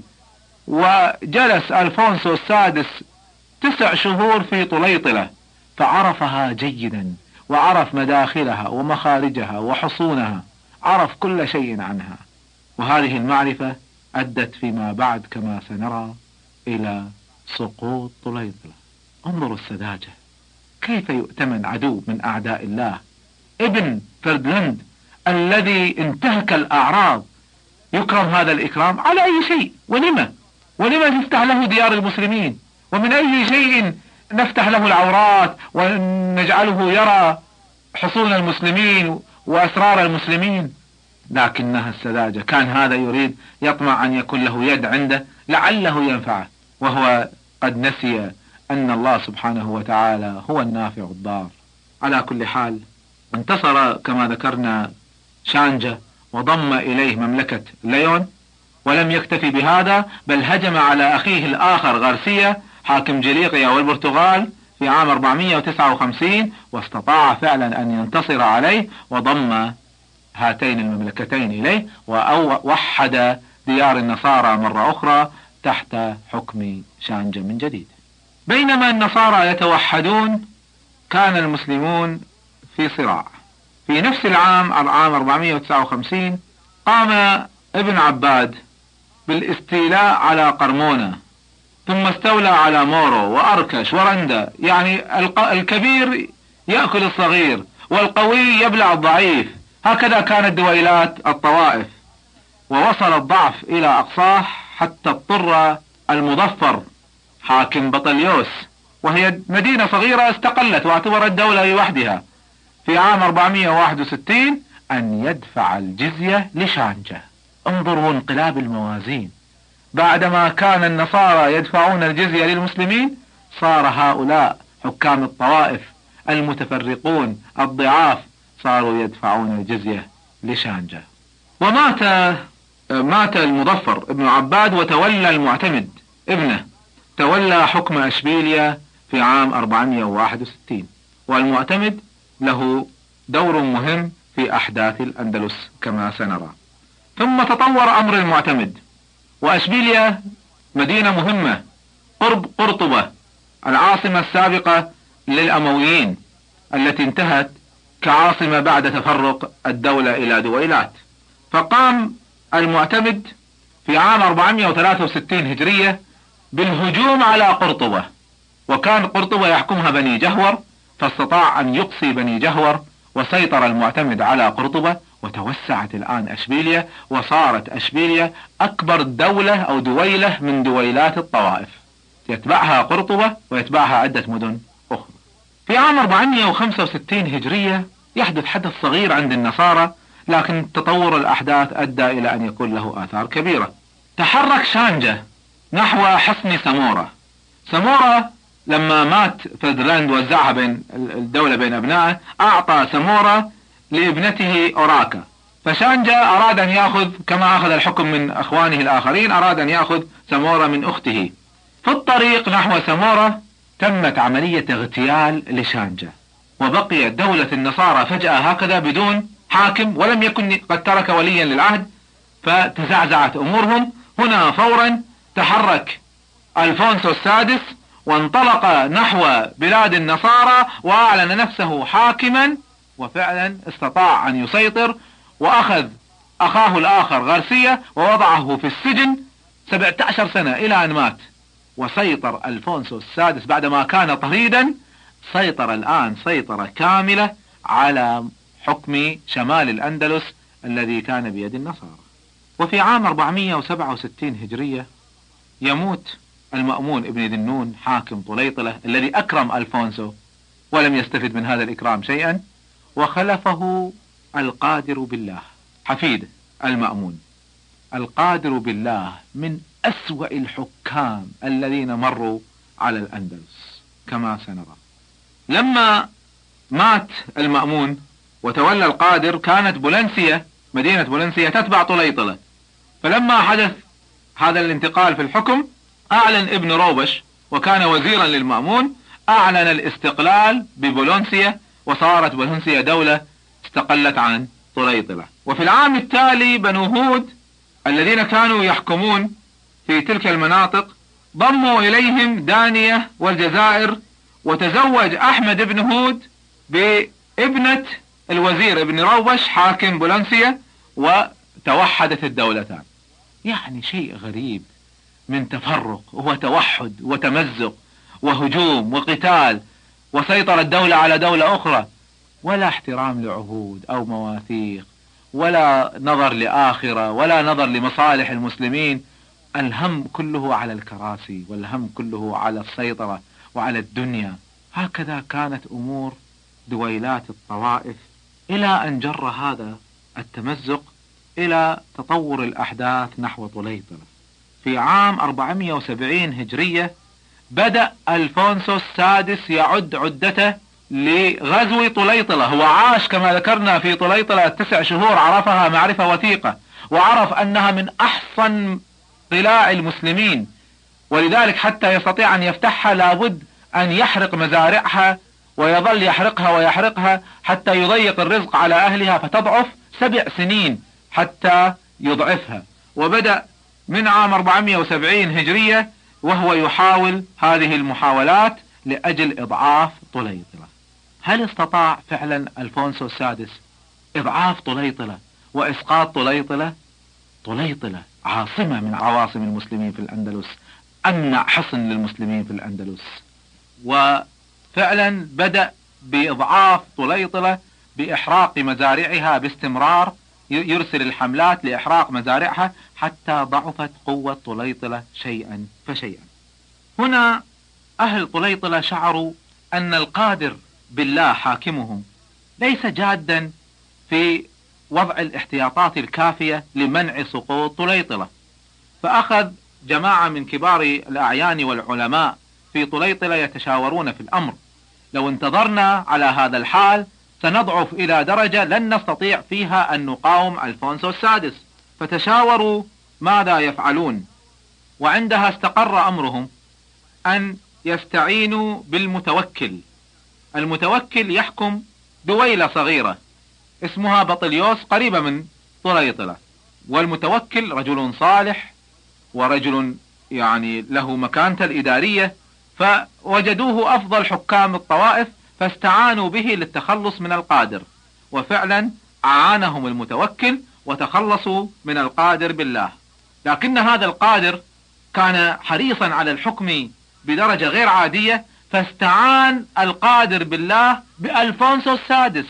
وجلس ألفونسو السادس تسع شهور في طليطلة، فعرفها جيدا، وعرف مداخلها ومخارجها وحصونها، عرف كل شيء عنها. وهذه المعرفة أدت فيما بعد كما سنرى إلى سقوط طليطلة. انظروا السذاجة، كيف يؤتمن عدو من أعداء الله، ابن فردلاند الذي انتهك الأعراض، يكرم هذا الإكرام على أي شيء؟ ولما ولما تفتح له ديار المسلمين؟ ومن أي شيء نفتح له العورات ونجعله يرى حصون المسلمين وأسرار المسلمين؟ لكنها السذاجة، كان هذا يريد يطمع أن يكون له يد عنده لعله ينفعه، وهو قد نسي أن الله سبحانه وتعالى هو النافع الضار. على كل حال انتصر كما ذكرنا شانجة وضم إليه مملكة ليون، ولم يكتفي بهذا بل هجم على أخيه الآخر غارسيا حاكم جليقيا والبرتغال في عام أربعمائة وتسعة وخمسين، واستطاع فعلا أن ينتصر عليه وضم هاتين المملكتين إليه، ووحد ديار النصارى مرة أخرى تحت حكم شانجة من جديد. بينما النصارى يتوحدون كان المسلمون في صراع. في نفس العام عام أربعمائة وتسعة وخمسين قام ابن عباد بالاستيلاء على قرمونة، ثم استولى على مورو وأركش ورندا، يعني الكبير يأكل الصغير والقوي يبلع الضعيف. هكذا كانت دويلات الطوائف، ووصل الضعف إلى أقصاه حتى اضطر المظفر حاكم بطليوس، وهي مدينة صغيرة استقلت واعتبرت دولة لوحدها، في عام أربعمائة وواحد وستين أن يدفع الجزية لشانجة. انظروا انقلاب الموازين، بعدما كان النصارى يدفعون الجزية للمسلمين، صار هؤلاء حكام الطوائف المتفرقون الضعاف صاروا يدفعون الجزية لشانجة. ومات مات المظفر ابن عباد، وتولى المعتمد ابنه، تولى حكم أشبيليا في عام أربعمائة وواحد وستين، والمعتمد له دور مهم في أحداث الأندلس كما سنرى. ثم تطور أمر المعتمد، وأشبيليا مدينة مهمة قرب قرطبة العاصمة السابقة للأمويين التي انتهت كعاصمة بعد تفرق الدولة إلى دويلات. فقام المعتمد في عام أربعمائة وثلاثة وستين هجرية بالهجوم على قرطبة، وكان قرطبة يحكمها بني جهور، فاستطاع أن يقصي بني جهور وسيطر المعتمد على قرطبة، وتوسعت الآن أشبيليا، وصارت أشبيليا أكبر دولة أو دويلة من دويلات الطوائف، يتبعها قرطبة ويتبعها عدة مدن أخرى. في عام أربعمائة وخمسة وستين هجرية يحدث حدث صغير عند النصارى، لكن تطور الأحداث أدى إلى أن يكون له آثار كبيرة. تحرك شانجة نحو حصن سمورة. سمورة لما مات فردلاند وزعها بين الدولة بين أبنائه، أعطى سمورة لابنته أوراكا، فشانجة أراد أن يأخذ كما أخذ الحكم من أخوانه الآخرين، أراد أن يأخذ سمورة من أخته. في الطريق نحو سمورة تمت عملية اغتيال لشانجة، وبقيت دولة النصارى فجأة هكذا بدون حاكم، ولم يكن قد ترك وليا للعهد، فتزعزعت أمورهم. هنا فورا تحرك ألفونسو السادس وانطلق نحو بلاد النصارى وأعلن نفسه حاكما، وفعلا استطاع أن يسيطر، وأخذ أخاه الآخر غارسيا ووضعه في السجن سبعة عشر سنة إلى أن مات. وسيطر ألفونسو السادس بعدما كان طريدا، سيطر الآن سيطرة كاملة على حكم شمال الأندلس الذي كان بيد النصارى. وفي عام أربعمائة وسبعة وستين هجرية يموت المأمون ابن ذنون حاكم طليطلة الذي أكرم ألفونسو ولم يستفد من هذا الإكرام شيئا، وخلفه القادر بالله حفيد المأمون. القادر بالله من أسوأ الحكام الذين مروا على الأندلس كما سنرى. لما مات المأمون وتولى القادر كانت بولنسيا مدينة بولنسيا تتبع طليطلة، فلما حدث هذا الانتقال في الحكم أعلن ابن روبش وكان وزيرا للمأمون، أعلن الاستقلال ببولنسيا، وصارت بولنسيا دولة استقلت عن طليطلة. وفي العام التالي بنو هود الذين كانوا يحكمون في تلك المناطق ضموا إليهم دانية والجزائر، وتزوج أحمد بن هود بابنة الوزير ابن روبش حاكم بولنسيا، وتوحدت الدولتان. يعني شيء غريب من تفرق وتوحد وتمزق وهجوم وقتال، وسيطر الدولة على دولة أخرى، ولا احترام لعهود أو مواثيق، ولا نظر لآخرة، ولا نظر لمصالح المسلمين. الهم كله على الكراسي، والهم كله على السيطرة وعلى الدنيا. هكذا كانت أمور دويلات الطوائف، إلى أن جر هذا التمزق إلى تطور الأحداث نحو طليطلة. في عام أربعمائة وسبعين هجرية بدأ ألفونسو السادس يعد عدته لغزو طليطلة. هو عاش كما ذكرنا في طليطلة تسع شهور، عرفها معرفة وثيقة، وعرف أنها من أحصن قلاع المسلمين، ولذلك حتى يستطيع أن يفتحها لابد أن يحرق مزارعها، ويظل يحرقها ويحرقها حتى يضيق الرزق على أهلها، فتضعف سبع سنين حتى يضعفها. وبدأ من عام أربعمائة وسبعين هجرية وهو يحاول هذه المحاولات لأجل إضعاف طليطلة. هل استطاع فعلا ألفونسو السادس إضعاف طليطلة وإسقاط طليطلة؟ طليطلة عاصمة من عواصم المسلمين في الأندلس، أمنع حصن للمسلمين في الأندلس، وفعلا بدأ بإضعاف طليطلة بإحراق مزارعها باستمرار، يرسل الحملات لإحراق مزارعها حتى ضعفت قوة طليطلة شيئا فشيئا. هنا أهل طليطلة شعروا أن القادر بالله حاكمهم ليس جادا في وضع الاحتياطات الكافية لمنع سقوط طليطلة، فأخذ جماعة من كبار الأعيان والعلماء في طليطلة يتشاورون في الأمر. لو انتظرنا على هذا الحال سنضعف إلى درجة لن نستطيع فيها أن نقاوم ألفونسو السادس. فتشاوروا ماذا يفعلون، وعندها استقر أمرهم أن يستعينوا بالمتوكل. المتوكل يحكم دويلة صغيرة اسمها بطليوس قريبة من طليطلة، والمتوكل رجل صالح ورجل يعني له مكانته الإدارية، فوجدوه أفضل حكام الطوائف فاستعانوا به للتخلص من القادر، وفعلا أعانهم المتوكل وتخلصوا من القادر بالله. لكن هذا القادر كان حريصا على الحكم بدرجة غير عادية، فاستعان القادر بالله بألفونسو السادس،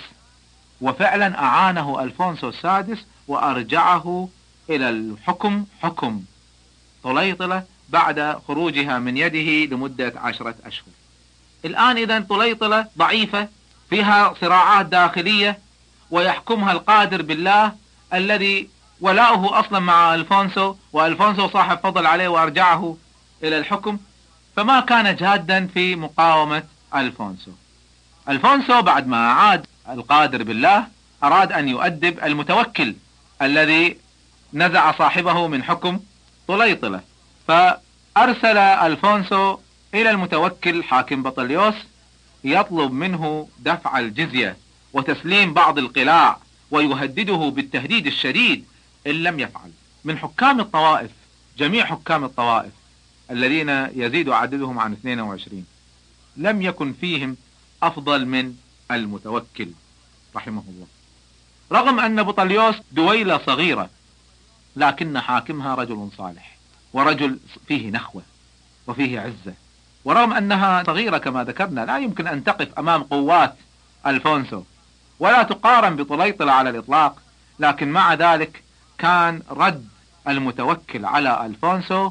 وفعلا أعانه ألفونسو السادس وأرجعه إلى الحكم حكم طليطلة بعد خروجها من يده لمدة عشرة أشهر. الآن إذن طليطلة ضعيفة فيها صراعات داخلية، ويحكمها القادر بالله الذي ولاؤه أصلا مع ألفونسو، وألفونسو صاحب فضل عليه وأرجعه إلى الحكم، فما كان جادا في مقاومة ألفونسو. ألفونسو بعد ما عاد القادر بالله أراد أن يؤدب المتوكل الذي نزع صاحبه من حكم طليطلة، فأرسل ألفونسو إلى المتوكل حاكم بطليوس يطلب منه دفع الجزية وتسليم بعض القلاع، ويهدده بالتهديد الشديد إن لم يفعل. من حكام الطوائف، جميع حكام الطوائف الذين يزيد عددهم عن اثنين وعشرين، لم يكن فيهم أفضل من المتوكل رحمه الله، رغم أن بطليوس دويلة صغيرة لكن حاكمها رجل صالح ورجل فيه نخوة وفيه عزة، ورغم أنها صغيرة كما ذكرنا لا يمكن أن تقف أمام قوات ألفونسو ولا تقارن بطليطلة على الإطلاق، لكن مع ذلك كان رد المتوكل على ألفونسو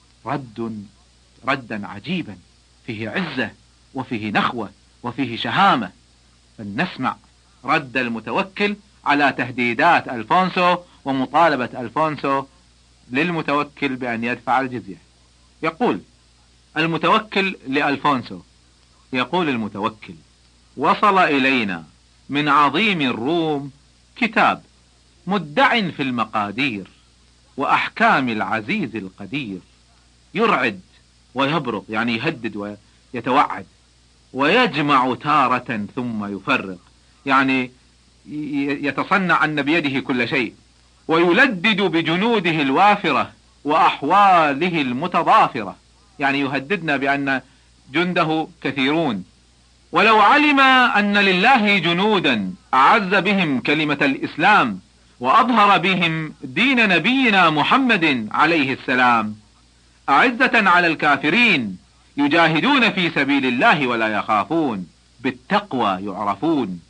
رد ردا عجيبا فيه عزة وفيه نخوة وفيه شهامة. فلنسمع رد المتوكل على تهديدات ألفونسو ومطالبة ألفونسو للمتوكل بأن يدفع الجزية. يقول المتوكل لألفونسو، يقول المتوكل: وصل إلينا من عظيم الروم كتاب مدع في المقادير وأحكام العزيز القدير، يرعد ويبرق يعني يهدد ويتوعد، ويجمع تارة ثم يفرق يعني يتصنع أن بيده كل شيء، ويلدد بجنوده الوافرة وأحواله المتضافرة يعني يهددنا بأن جنده كثيرون. ولو علم أن لله جنودا أعز بهم كلمة الإسلام وأظهر بهم دين نبينا محمد عليه السلام، أعزة على الكافرين يجاهدون في سبيل الله ولا يخافون، بالتقوى يعرفون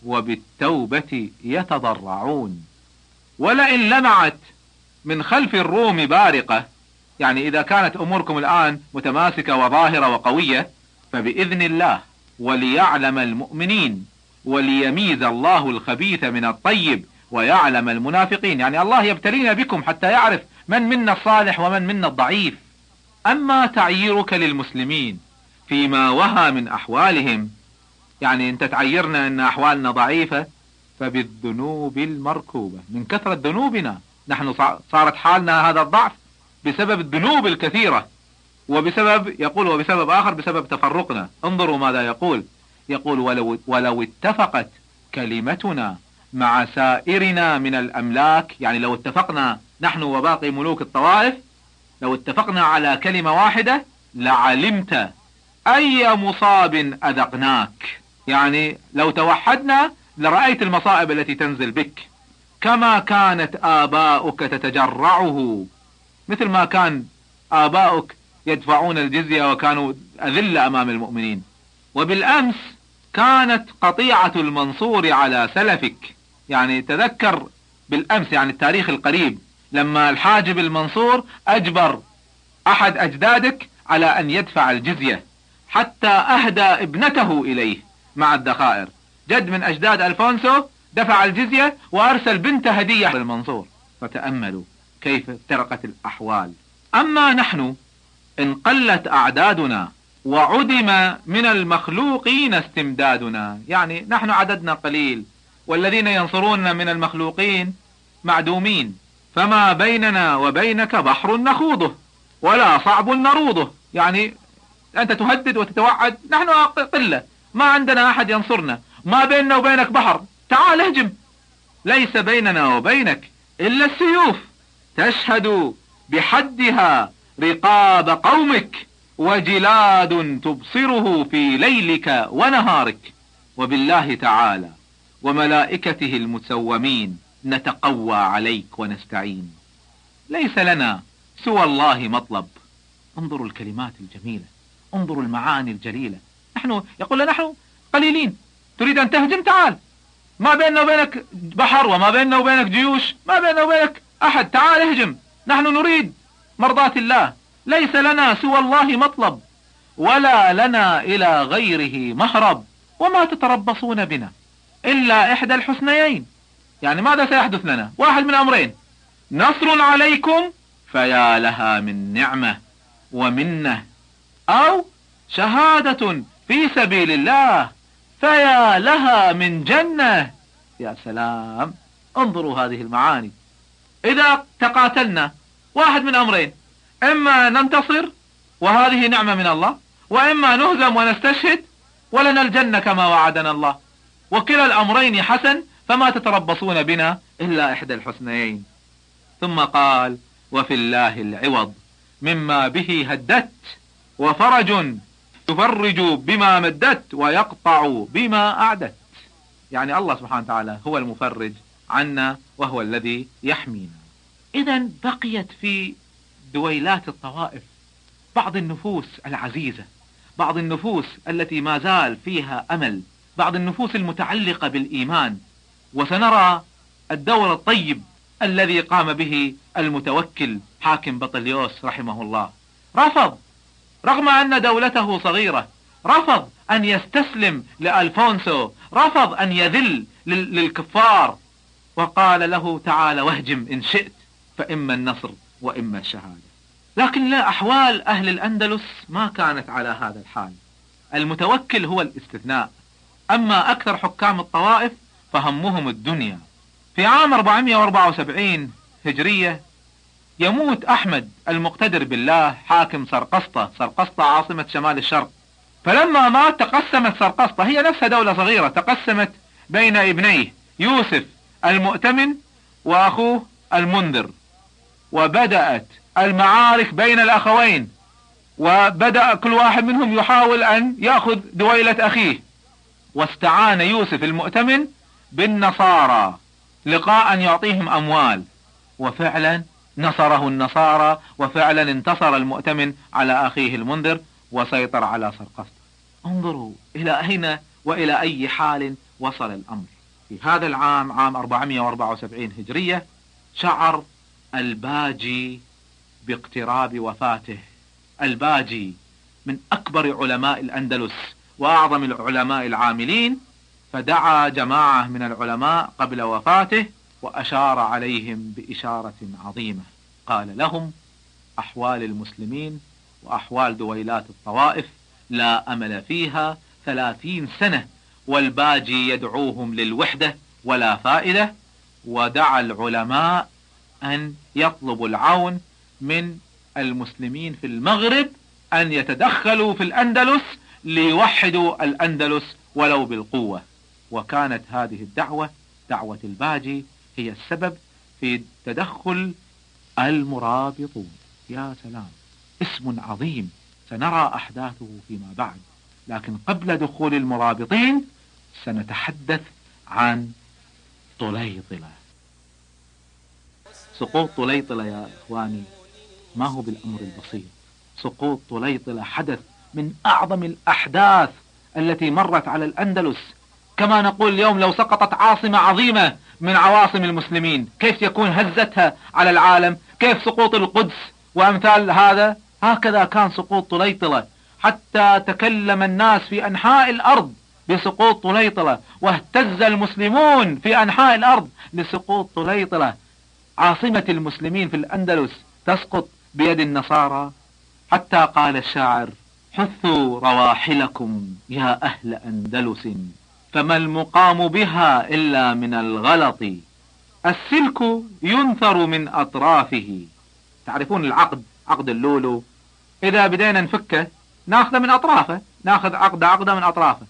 وبالتوبة يتضرعون. ولئن لمعت من خلف الروم بارقة يعني إذا كانت أموركم الآن متماسكة وظاهرة وقوية فبإذن الله، وليعلم المؤمنين وليميز الله الخبيث من الطيب ويعلم المنافقين، يعني الله يبتلينا بكم حتى يعرف من منا الصالح ومن منا الضعيف. أما تعييرك للمسلمين فيما وهى من أحوالهم، يعني أنت تعيرنا أن أحوالنا ضعيفة، فبالذنوب المركوبة، من كثرة ذنوبنا نحن صارت حالنا هذا الضعف بسبب الذنوب الكثيرة، وبسبب يقول وبسبب آخر بسبب تفرقنا. انظروا ماذا يقول، يقول ولو, ولو اتفقت كلمتنا مع سائرنا من الأملاك، يعني لو اتفقنا نحن وباقي ملوك الطوائف، لو اتفقنا على كلمة واحدة لعلمت أي مصاب أذقناك، يعني لو توحدنا لرأيت المصائب التي تنزل بك، كما كانت آباؤك تتجرعه، مثل ما كان آباؤك يدفعون الجزية وكانوا أذلة أمام المؤمنين. وبالأمس كانت قطيعة المنصور على سلفك، يعني تذكر بالأمس يعني التاريخ القريب لما الحاجب المنصور أجبر أحد أجدادك على أن يدفع الجزية حتى أهدى ابنته إليه مع الذخائر. جد من أجداد ألفونسو دفع الجزية وأرسل بنت هدية للمنصور. فتأملوا كيف افترقت الأحوال. أما نحن إن قلت أعدادنا وعدم من المخلوقين استمدادنا، يعني نحن عددنا قليل والذين ينصروننا من المخلوقين معدومين، فما بيننا وبينك بحر نخوضه ولا صعب نروضه، يعني أنت تهدد وتتوعد، نحن قلة ما عندنا أحد ينصرنا، ما بيننا وبينك بحر، تعال اهجم. ليس بيننا وبينك إلا السيوف، تشهد بحدها رقاب قومك، وجلاد تبصره في ليلك ونهارك، وبالله تعالى وملائكته المسومين نتقوى عليك ونستعين. ليس لنا سوى الله مطلب. انظروا الكلمات الجميلة، انظروا المعاني الجليلة. نحن يقول لنا نحن قليلين، تريد أن تهجم؟ تعال، ما بيننا وبينك بحر، وما بيننا وبينك جيوش، ما بيننا وبينك أحد، تعال اهجم. نحن نريد مرضاة الله، ليس لنا سوى الله مطلب، ولا لنا إلى غيره مهرب، وما تتربصون بنا إلا إحدى الحسنيين. يعني ماذا سيحدث لنا؟ واحد من أمرين: نصر عليكم فيا لها من نعمة ومنة، أو شهادة في سبيل الله فيا لها من جنة. يا سلام، انظروا هذه المعاني. إذا تقاتلنا واحد من أمرين: إما ننتصر وهذه نعمة من الله، وإما نهزم ونستشهد ولنا الجنة كما وعدنا الله. وكلا الأمرين حسن، فما تتربصون بنا إلا إحدى الحسنيين. ثم قال: وفي الله العوض مما به هدت، وفرج يفرج بما مدت، ويقطع بما أعدت. يعني الله سبحانه وتعالى هو المفرج عنا، وهو الذي يحمينا. إذن بقيت في دويلات الطوائف بعض النفوس العزيزة، بعض النفوس التي ما زال فيها أمل، بعض النفوس المتعلقة بالإيمان. وسنرى الدور الطيب الذي قام به المتوكل حاكم بطليوس رحمه الله. رفض، رغم أن دولته صغيرة، رفض أن يستسلم لألفونسو، رفض أن يذل للكفار، وقال له: تعال واهجم إن شئت، فإما النصر وإما الشهادة. لكن لا، أحوال أهل الأندلس ما كانت على هذا الحال. المتوكل هو الاستثناء، أما أكثر حكام الطوائف فهمهم الدنيا. في عام أربعمائة وأربعة وسبعين هجرية يموت أحمد المقتدر بالله حاكم سرقسطة. سرقسطة عاصمة شمال الشرق. فلما مات تقسمت سرقسطة، هي نفسها دولة صغيرة، تقسمت بين ابنيه يوسف المؤتمن وأخوه المنذر، وبدأت المعارك بين الأخوين، وبدأ كل واحد منهم يحاول أن يأخذ دويلة أخيه. واستعان يوسف المؤتمن بالنصارى لقاء أن يعطيهم أموال، وفعلا نصره النصارى، وفعلا انتصر المؤتمن على أخيه المنذر وسيطر على سرقسطة. انظروا إلى أين وإلى أي حال وصل الأمر. في هذا العام، عام أربعمائة وأربعة وسبعين هجرية، شعر الباجي باقتراب وفاته. الباجي من أكبر علماء الأندلس وأعظم العلماء العاملين، فدعا جماعة من العلماء قبل وفاته وأشار عليهم بإشارة عظيمة. قال لهم: أحوال المسلمين وأحوال دويلات الطوائف لا أمل فيها ثلاثين سنة، والباجي يدعوهم للوحدة ولا فائدة. ودعا العلماء أن يطلبوا العون من المسلمين في المغرب، أن يتدخلوا في الأندلس ليوحدوا الأندلس ولو بالقوة. وكانت هذه الدعوة، دعوة الباجي، هي السبب في تدخل المرابطون. يا سلام، اسم عظيم سنرى أحداثه فيما بعد. لكن قبل دخول المرابطين سنتحدث عن طليطلة. سقوط طليطلة يا إخواني ما هو بالأمر البسيط. سقوط طليطلة حدث من أعظم الأحداث التي مرت على الأندلس. كما نقول اليوم لو سقطت عاصمة عظيمة من عواصم المسلمين كيف يكون هزتها على العالم، كيف سقوط القدس وأمثال هذا، هكذا كان سقوط طليطلة، حتى تكلم الناس في أنحاء الأرض بسقوط طليطلة، واهتز المسلمون في أنحاء الأرض لسقوط طليطلة. عاصمة المسلمين في الأندلس تسقط بيد النصارى، حتى قال الشاعر: حثوا رواحلكم يا أهل أندلس، فما المقام بها إلا من الغلط، السلك ينثر من أطرافه. تعرفون العقد، عقد اللولو، إذا بدينا نفكه ناخذه من أطرافه، ناخذ عقد عقده من أطرافه.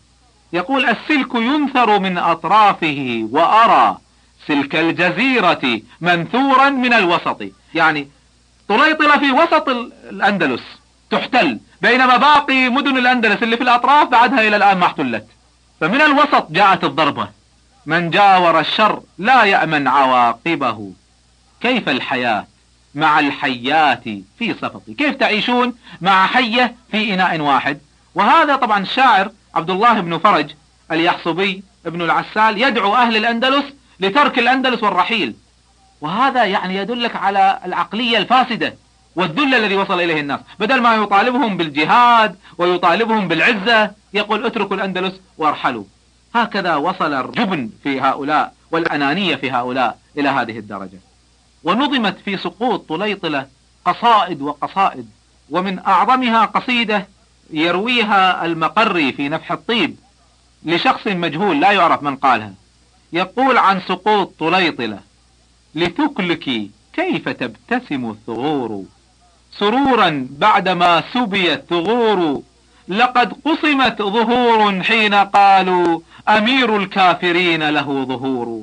يقول السلك ينثر من أطرافه وأرى سلك الجزيرة منثورا من الوسط. يعني طليطلة في وسط الأندلس تحتل، بينما باقي مدن الأندلس اللي في الأطراف بعدها إلى الآن ما احتلت. فمن الوسط جاءت الضربة. من جاور الشر لا يأمن عواقبه. كيف الحياة مع الحيات في صفط؟ كيف تعيشون مع حية في إناء واحد؟ وهذا طبعا الشاعر عبد الله بن فرج اليحصبي ابن العسال يدعو أهل الأندلس لترك الأندلس والرحيل، وهذا يعني يدلك على العقلية الفاسدة والذل الذي وصل إليه الناس. بدل ما يطالبهم بالجهاد ويطالبهم بالعزة يقول اتركوا الأندلس وارحلوا. هكذا وصل الجبن في هؤلاء والأنانية في هؤلاء إلى هذه الدرجة. ونظمت في سقوط طليطلة قصائد وقصائد، ومن أعظمها قصيدة يرويها المقري في نفح الطيب لشخص مجهول لا يعرف من قالها. يقول عن سقوط طليطلة: لثكلك كيف تبتسم الثغور سرورا بعدما سبيت ثغور، لقد قصمت ظهور حين قالوا أمير الكافرين له ظهور.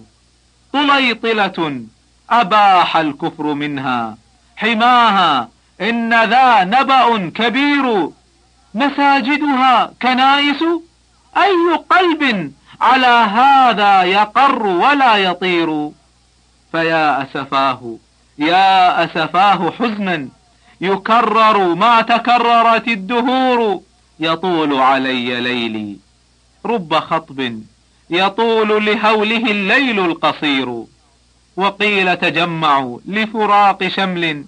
طليطلة أباح الكفر منها حماها إن ذا نبأ كبير، مساجدها كنائس أي قلب على هذا يقر ولا يطير. فيا أسفاه يا أسفاه حزنا يكرر ما تكررت الدهور، يطول علي ليلي رب خطب يطول لهوله الليل القصير، وقيل تجمعوا لفراق شمل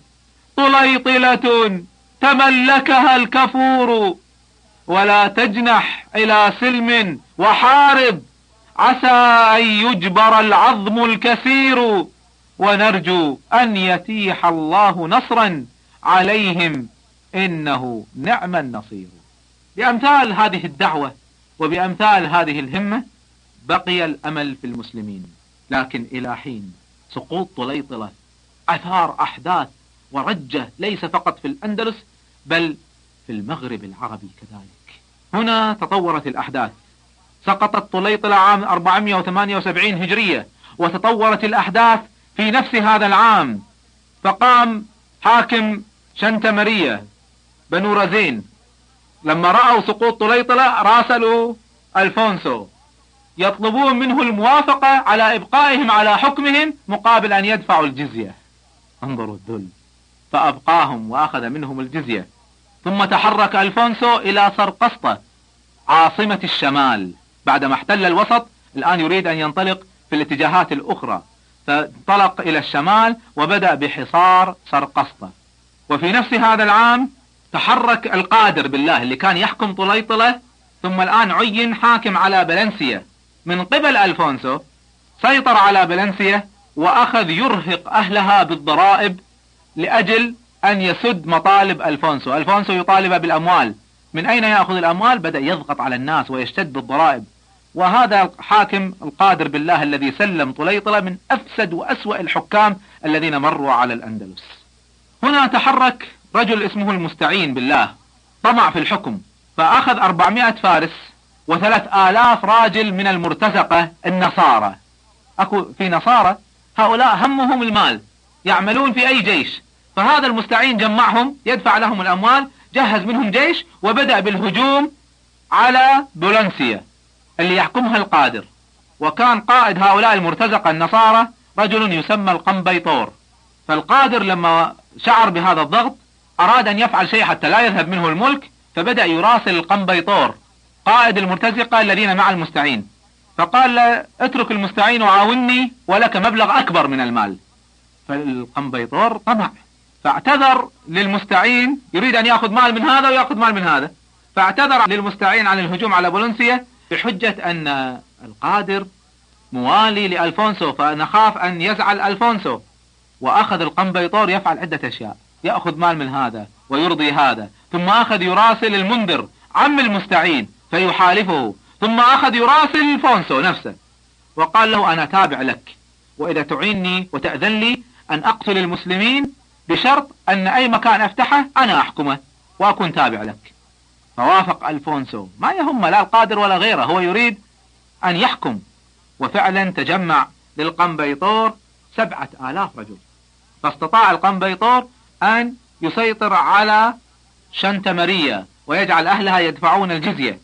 طليطلة تملكها الكفور، ولا تجنح إلى سلم وحارب عسى أن يجبر العظم الكثير، ونرجو أن يتيح الله نصرا عليهم إنه نعم النصير. بأمثال هذه الدعوة وبأمثال هذه الهمة بقي الأمل في المسلمين، لكن إلى حين سقوط طليطلة أثار أحداث ورجة ليس فقط في الأندلس بل في المغرب العربي كذلك. هنا تطورت الأحداث. سقطت طليطلة عام أربعمائة وثمانية وسبعين هجرية، وتطورت الأحداث في نفس هذا العام، فقام حاكم شنتمرية بنو رزين لما رأوا سقوط طليطلة راسلوا ألفونسو يطلبون منه الموافقة على إبقائهم على حكمهم مقابل أن يدفعوا الجزية. انظروا الذل. فأبقاهم وأخذ منهم الجزية. ثم تحرك ألفونسو إلى سرقسطة عاصمة الشمال بعدما احتل الوسط، الآن يريد أن ينطلق في الاتجاهات الأخرى، فانطلق إلى الشمال وبدأ بحصار سرقسطة. وفي نفس هذا العام تحرك القادر بالله اللي كان يحكم طليطلة، ثم الآن عين حاكم على بلنسيا من قبل ألفونسو، سيطر على بلنسيا وأخذ يرهق أهلها بالضرائب لأجل أن يسد مطالب ألفونسو. ألفونسو يطالب بالأموال، من أين يأخذ الأموال؟ بدأ يضغط على الناس ويشتد بالضرائب. وهذا حاكم القادر بالله الذي سلم طليطلة من أفسد وأسوأ الحكام الذين مروا على الأندلس. هنا تحرك رجل اسمه المستعين بالله، طمع في الحكم، فأخذ أربعمائة فارس وثلاث آلاف راجل من المرتزقة النصارى. أكو في نصارى هؤلاء همهم المال، يعملون في أي جيش، فهذا المستعين جمعهم يدفع لهم الأموال، جهز منهم جيش وبدأ بالهجوم على بولنسيا اللي يحكمها القادر. وكان قائد هؤلاء المرتزقة النصارى رجل يسمى القنبيطور. فالقادر لما شعر بهذا الضغط أراد أن يفعل شيء حتى لا يذهب منه الملك، فبدأ يراسل القنبيطور قائد المرتزقة الذين مع المستعين، فقال له اترك المستعين وعاوني ولك مبلغ أكبر من المال. فالقنبيطور طمع، فاعتذر للمستعين، يريد أن يأخذ مال من هذا ويأخذ مال من هذا، فاعتذر للمستعين عن الهجوم على بولنسيا بحجة أن القادر موالي لألفونسو فنخاف أن يزعل ألفونسو. وأخذ القنبيطور يفعل عدة أشياء، يأخذ مال من هذا ويرضي هذا، ثم أخذ يراسل المنذر عم المستعين فيحالفه، ثم أخذ يراسل ألفونسو نفسه وقال له أنا تابع لك، وإذا تعيني وتأذن لي أن أقتل المسلمين بشرط أن أي مكان أفتحه أنا أحكمه وأكون تابع لك. فوافق ألفونسو، ما يهم لا القادر ولا غيره، هو يريد أن يحكم. وفعلا تجمع للقنبيطور سبعة آلاف رجل، فاستطاع القنبيطور أن يسيطر على شنتمرية ويجعل أهلها يدفعون الجزية.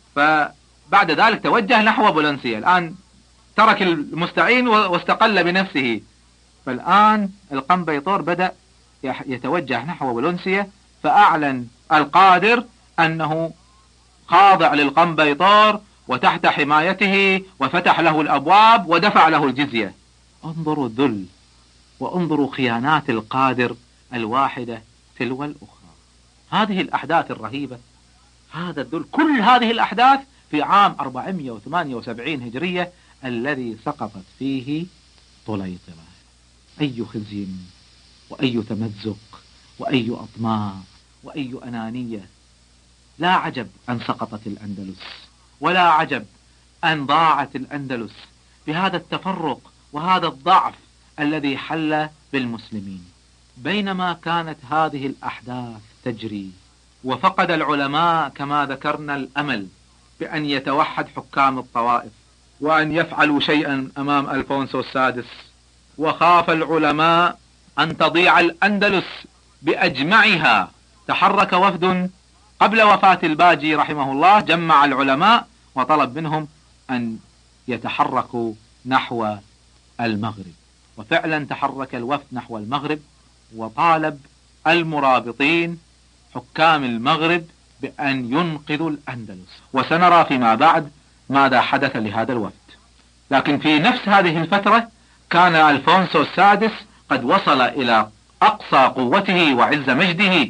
فبعد ذلك توجه نحو بولنسيا، الآن ترك المستعين واستقل بنفسه. فالآن القنبيطور بدأ يتوجه نحو بولنسيا، فأعلن القادر أنه خاضع للقنبيطور وتحت حمايته، وفتح له الأبواب ودفع له الجزية. انظروا الذل، وانظروا خيانات القادر الواحدة تلو الأخرى. هذه الأحداث الرهيبة، هذا الذل، كل هذه الأحداث في عام أربعمائة وثمانية وسبعين هجرية الذي سقطت فيه طليطلة. أي خزي وأي تمزق وأي أطماع وأي أنانية. لا عجب أن سقطت الأندلس، ولا عجب أن ضاعت الأندلس بهذا التفرق وهذا الضعف الذي حل بالمسلمين. بينما كانت هذه الأحداث تجري وفقد العلماء كما ذكرنا الأمل بأن يتوحد حكام الطوائف وأن يفعلوا شيئا أمام ألفونسو السادس، وخاف العلماء أن تضيع الأندلس بأجمعها، تحرك وفد قبل وفاة الباجي رحمه الله، جمع العلماء وطلب منهم أن يتحركوا نحو المغرب. وفعلا تحرك الوفد نحو المغرب، وطالب المرابطين حكام المغرب بأن ينقذوا الأندلس. وسنرى فيما بعد ماذا حدث لهذا الوفد. لكن في نفس هذه الفترة كان ألفونسو السادس قد وصل إلى أقصى قوته وعز مجده،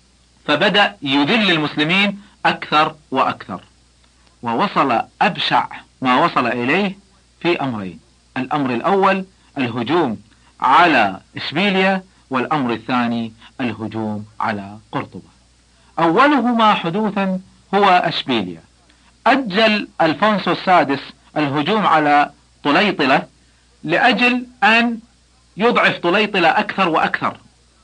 فبدأ يذل المسلمين أكثر وأكثر، ووصل أبشع ما وصل إليه في أمرين: الأمر الأول الهجوم على إشبيلية، والأمر الثاني الهجوم على قرطبة. أولهما حدوثا هو أشبيلية. أجل ألفونسو السادس الهجوم على طليطلة لأجل أن يضعف طليطلة أكثر وأكثر.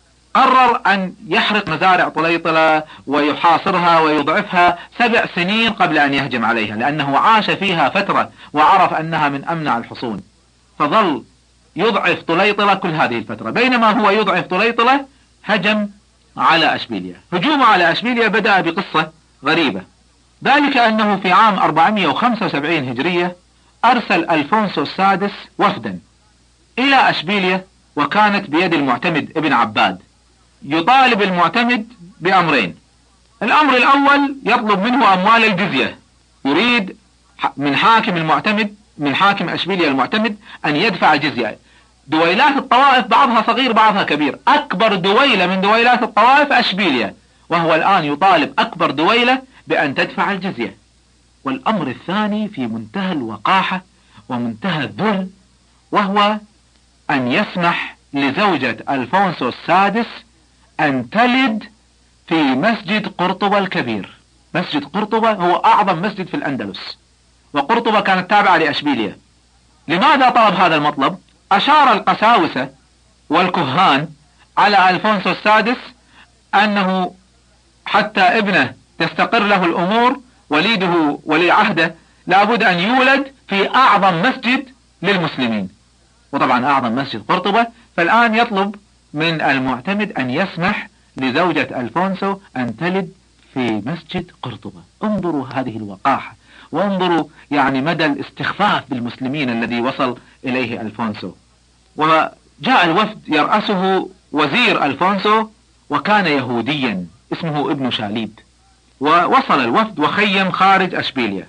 قرر أن يحرق مزارع طليطلة ويحاصرها ويضعفها سبع سنين قبل أن يهجم عليها، لأنه عاش فيها فترة وعرف أنها من أمنع الحصون، فظل يضعف طليطلة كل هذه الفترة. بينما هو يضعف طليطلة هجم على أشبيلية. هجومه على أشبيلية بدأ بقصة غريبة، ذلك أنه في عام أربعمائة وخمسة وسبعين هجرية أرسل ألفونسو السادس وفدا إلى أشبيلية، وكانت بيد المعتمد ابن عباد. يطالب المعتمد بأمرين: الأمر الأول يطلب منه أموال الجزية، يريد من حاكم المعتمد من حاكم أشبيلية المعتمد أن يدفع جزية. دويلات الطوائف بعضها صغير بعضها كبير، أكبر دويلة من دويلات الطوائف أشبيلية، وهو الآن يطالب أكبر دويلة بأن تدفع الجزية. والأمر الثاني في منتهى الوقاحة ومنتهى الذل، وهو أن يسمح لزوجة ألفونسو السادس أن تلد في مسجد قرطبة الكبير. مسجد قرطبة هو أعظم مسجد في الأندلس، وقرطبة كانت تابعة لأشبيلية. لماذا طلب هذا المطلب؟ أشار القساوسة والكهان على ألفونسو السادس أنه حتى ابنه تستقر له الأمور، وليده ولي عهده لابد أن يولد في أعظم مسجد للمسلمين، وطبعا أعظم مسجد قرطبة. فالآن يطلب من المعتمد أن يسمح لزوجة ألفونسو أن تلد في مسجد قرطبة. انظروا هذه الوقاحة، وانظروا يعني مدى الاستخفاف بالمسلمين الذي وصل إليه ألفونسو. وجاء الوفد يرأسه وزير ألفونسو، وكان يهوديا اسمه ابن شاليد. ووصل الوفد وخيم خارج أشبيلية،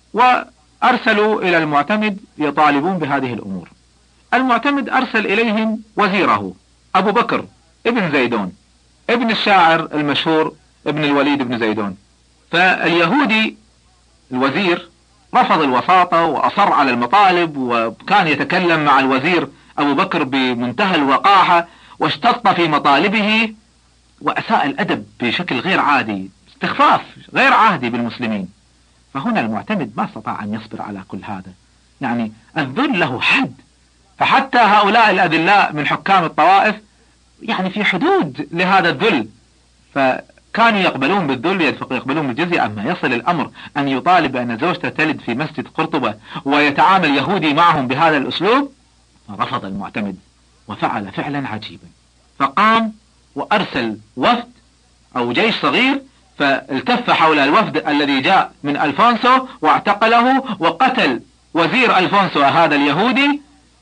وأرسلوا إلى المعتمد يطالبون بهذه الأمور. المعتمد أرسل إليهم وزيره أبو بكر ابن زيدون، ابن الشاعر المشهور ابن الوليد بن زيدون. فاليهودي الوزير رفض الوساطة وأصر على المطالب، وكان يتكلم مع الوزير أبو بكر بمنتهى الوقاحة، واشتط في مطالبه، وأساء الأدب بشكل غير عادي، استخفاف غير عادي بالمسلمين. فهنا المعتمد ما استطاع أن يصبر على كل هذا، يعني الذل له حد. فحتى هؤلاء الأذلاء من حكام الطوائف يعني في حدود لهذا الذل. فكان كانوا يقبلون بالذل يقبلون بالجزية، أما يصل الأمر أن يطالب بأن زوجته تلد في مسجد قرطبة ويتعامل يهودي معهم بهذا الأسلوب، رفض المعتمد وفعل فعلا عجيبا، فقام وأرسل وفد أو جيش صغير، فالتف حول الوفد الذي جاء من ألفونسو واعتقله وقتل وزير ألفونسو هذا اليهودي،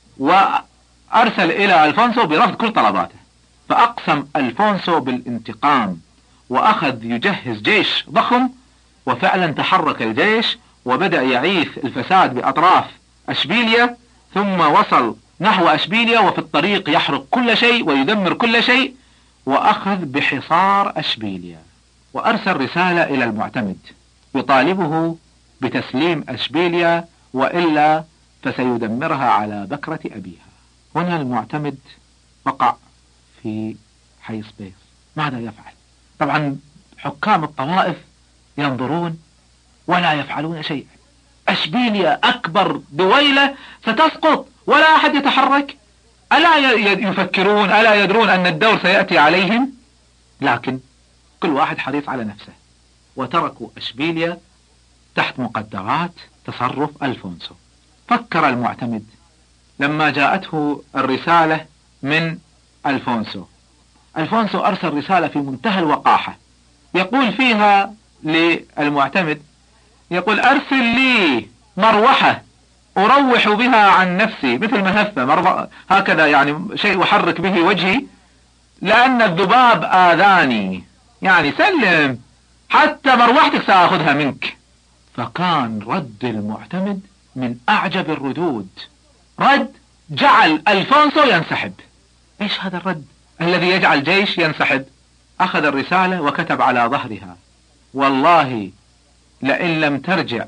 وأرسل إلى ألفونسو برفض كل طلباته. فأقسم ألفونسو بالانتقام وأخذ يجهز جيش ضخم، وفعلا تحرك الجيش وبدأ يعيث الفساد بأطراف أشبيلية، ثم وصل نحو أشبيلية وفي الطريق يحرق كل شيء ويدمر كل شيء، وأخذ بحصار أشبيلية، وأرسل رسالة إلى المعتمد يطالبه بتسليم أشبيلية وإلا فسيدمرها على بكرة أبيها. هنا المعتمد وقع في حيص بيص، ماذا يفعل؟ طبعا حكام الطوائف ينظرون ولا يفعلون شيئا، أشبيلية أكبر دويلة ستسقط ولا أحد يتحرك، ألا يفكرون ألا يدرون أن الدور سيأتي عليهم؟ لكن كل واحد حريص على نفسه، وتركوا أشبيلية تحت مقدرات تصرف ألفونسو. فكر المعتمد لما جاءته الرسالة من ألفونسو، ألفونسو أرسل رسالة في منتهى الوقاحة يقول فيها للمعتمد، يقول أرسل لي مروحة أروح بها عن نفسي، مثل مهفة هكذا، يعني شيء أحرك به وجهي، لأن الذباب آذاني، يعني سلم حتى مروحتك سأخذها منك. فكان رد المعتمد من أعجب الردود، رد جعل ألفونسو ينسحب. إيش هذا الرد الذي يجعل جيش ينسحب؟ أخذ الرسالة وكتب على ظهرها: والله لئن لم ترجع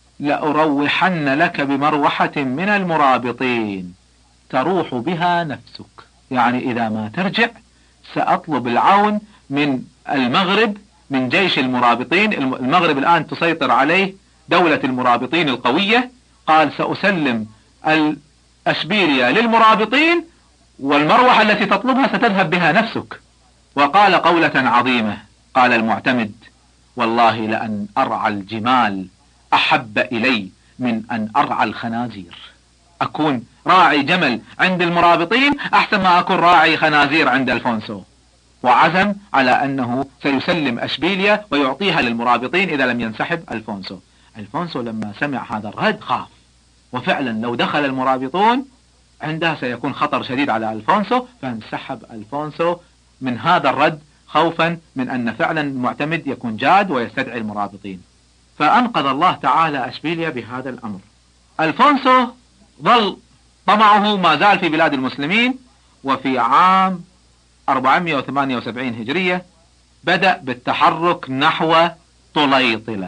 لأروحن لك بمروحة من المرابطين تروح بها نفسك، يعني إذا ما ترجع سأطلب العون من المغرب، من جيش المرابطين. المغرب الآن تسيطر عليه دولة المرابطين القوية، قال سأسلم الأشبيلية للمرابطين والمروحة التي تطلبها ستذهب بها نفسك. وقال قولة عظيمة، قال المعتمد: والله لأن أرعى الجمال أحب إلي من أن أرعى الخنازير، أكون راعي جمل عند المرابطين أحسن ما أكون راعي خنازير عند ألفونسو. وعزم على أنه سيسلم أشبيلية ويعطيها للمرابطين إذا لم ينسحب ألفونسو. ألفونسو لما سمع هذا الرد خاف، وفعلا لو دخل المرابطون عندها سيكون خطر شديد على ألفونسو، فانسحب ألفونسو من هذا الرد خوفا من أن فعلا المعتمد يكون جاد ويستدعي المرابطين. فأنقذ الله تعالى أشبيلية بهذا الأمر. ألفونسو ظل طمعه ما زال في بلاد المسلمين، وفي عام أربعمائة وثمانية وسبعين هجرية بدأ بالتحرك نحو طليطلة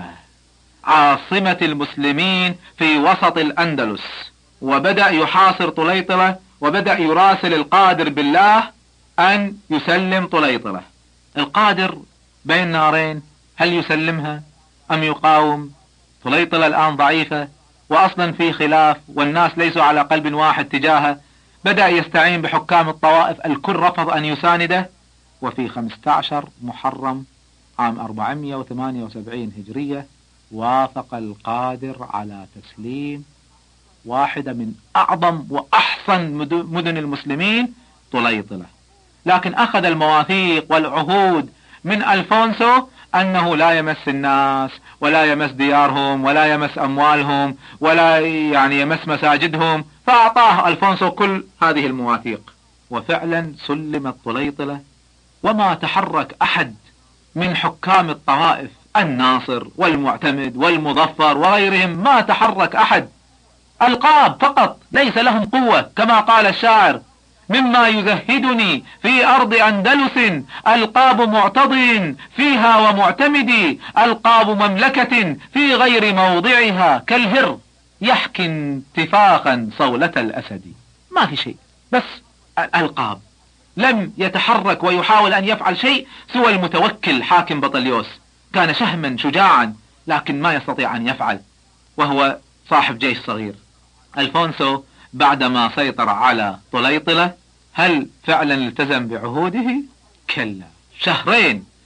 عاصمة المسلمين في وسط الأندلس، وبدأ يحاصر طليطلة، وبدأ يراسل القادر بالله أن يسلم طليطلة. القادر بين نارين، هل يسلمها أم يقاوم؟ طليطلة الآن ضعيفة وأصلا في خلاف والناس ليسوا على قلب واحد تجاهه. بدأ يستعين بحكام الطوائف، الكل رفض أن يسانده. وفي خمسة عشر محرم عام أربعمائة وثمانية وسبعين هجرية وافق القادر على تسليم واحدة من أعظم وأحسن مدن المسلمين، طليطلة. لكن أخذ المواثيق والعهود من ألفونسو أنه لا يمس الناس ولا يمس ديارهم ولا يمس أموالهم ولا يعني يمس مساجدهم، فأعطاه ألفونسو كل هذه المواثيق، وفعلا سلمت طليطلة. وما تحرك أحد من حكام الطوائف، الناصر والمعتمد والمظفر وغيرهم، ما تحرك أحد، ألقاب فقط ليس لهم قوة، كما قال الشاعر: مما يزهدني في أرض أندلس ألقاب معتض فيها ومعتمد، ألقاب مملكة في غير موضعها كالهر يحكي انتفاخا صولة الأسد. ما في شيء، بس ألقاب. لم يتحرك ويحاول أن يفعل شيء سوى المتوكل حاكم بطليوس، كان شهما شجاعا لكن ما يستطيع أن يفعل، وهو صاحب جيش صغير. ألفونسو بعدما سيطر على طليطلة هل فعلا التزم بعهوده؟ كلا. شهرين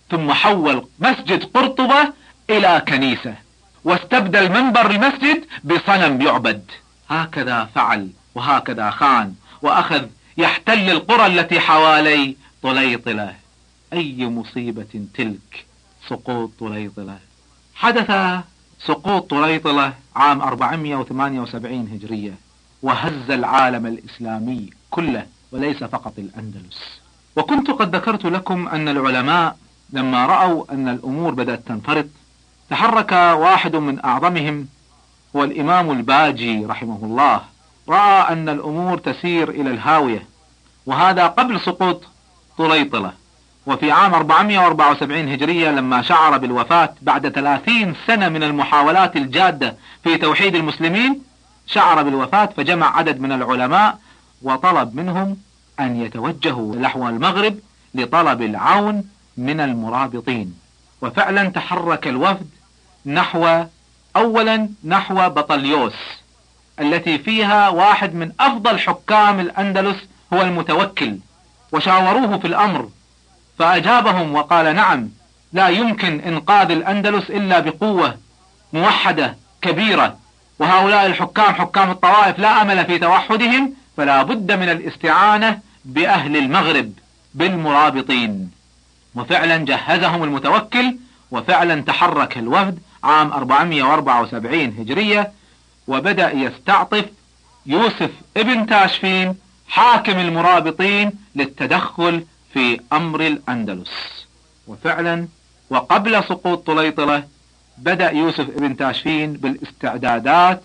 ثم حول مسجد قرطبة إلى كنيسة، واستبدل منبر المسجد بصنم يعبد. هكذا فعل وهكذا خان، وأخذ يحتل القرى التي حوالي طليطلة. أي مصيبة تلك سقوط طليطلة. حدث سقوط طليطلة عام أربعمائة وثمانية وسبعين هجرية، وهز العالم الإسلامي كله وليس فقط الأندلس. وكنت قد ذكرت لكم أن العلماء لما رأوا أن الأمور بدأت تنفرط، تحرك واحد من أعظمهم هو الإمام الباجي رحمه الله، رأى أن الأمور تسير إلى الهاوية، وهذا قبل سقوط طليطلة. وفي عام أربعمائة وأربعة وسبعين هجرية لما شعر بالوفاة بعد ثلاثين سنة من المحاولات الجادة في توحيد المسلمين، شعر بالوفاة، فجمع عدد من العلماء وطلب منهم أن يتوجهوا نحو المغرب لطلب العون من المرابطين. وفعلا تحرك الوفد نحو أولا نحو بطليوس التي فيها واحد من أفضل حكام الأندلس هو المتوكل، وشاوروه في الأمر فأجابهم وقال نعم، لا يمكن إنقاذ الأندلس إلا بقوة موحدة كبيرة، وهؤلاء الحكام حكام الطوائف لا أمل في توحدهم، فلا بد من الاستعانة بأهل المغرب بالمرابطين. وفعلا جهزهم المتوكل، وفعلا تحرك الوفد عام أربعمائة وأربعة وسبعين هجرية، وبدأ يستعطف يوسف ابن تاشفين حاكم المرابطين للتدخل في أمر الأندلس. وفعلا وقبل سقوط طليطلة بدأ يوسف ابن تاشفين بالاستعدادات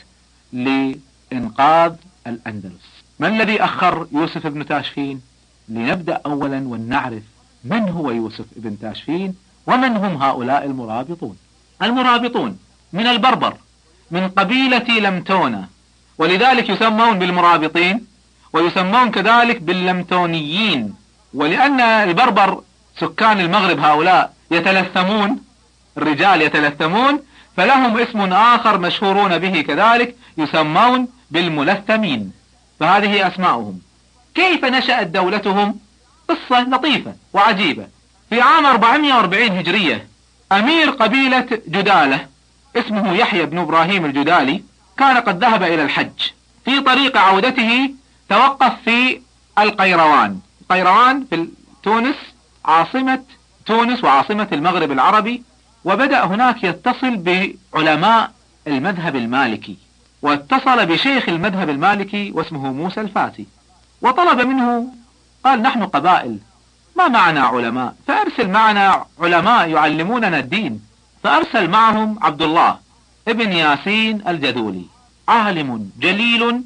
لإنقاذ الأندلس. ما الذي أخر يوسف ابن تاشفين؟ لنبدأ أولا ونعرف من هو يوسف ابن تاشفين ومن هم هؤلاء المرابطون. المرابطون من البربر، من قبيلة لمتونة، ولذلك يسمون بالمرابطين، ويسمون كذلك باللمتونيين. ولأن البربر سكان المغرب هؤلاء يتلثمون، الرجال يتلثمون، فلهم اسم آخر مشهورون به كذلك، يسمون بالملثمين. فهذه أسماؤهم. كيف نشأت دولتهم؟ قصة لطيفة وعجيبة. في عام أربعمائة وأربعين هجرية أمير قبيلة جدالة اسمه يحيى بن إبراهيم الجدالي كان قد ذهب إلى الحج. في طريق عودته توقف في القيروان. القيروان في تونس عاصمة تونس وعاصمة المغرب العربي، وبدأ هناك يتصل بعلماء المذهب المالكي، واتصل بشيخ المذهب المالكي واسمه موسى الفاتي، وطلب منه، قال نحن قبائل ما معنا علماء، فأرسل معنا علماء يعلموننا الدين. فأرسل معهم عبد الله ابن ياسين الجذولي، عالم جليل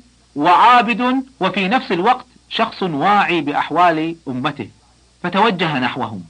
وعابد وفي نفس الوقت شخص واعي بأحوال أمته، فتوجه نحوهم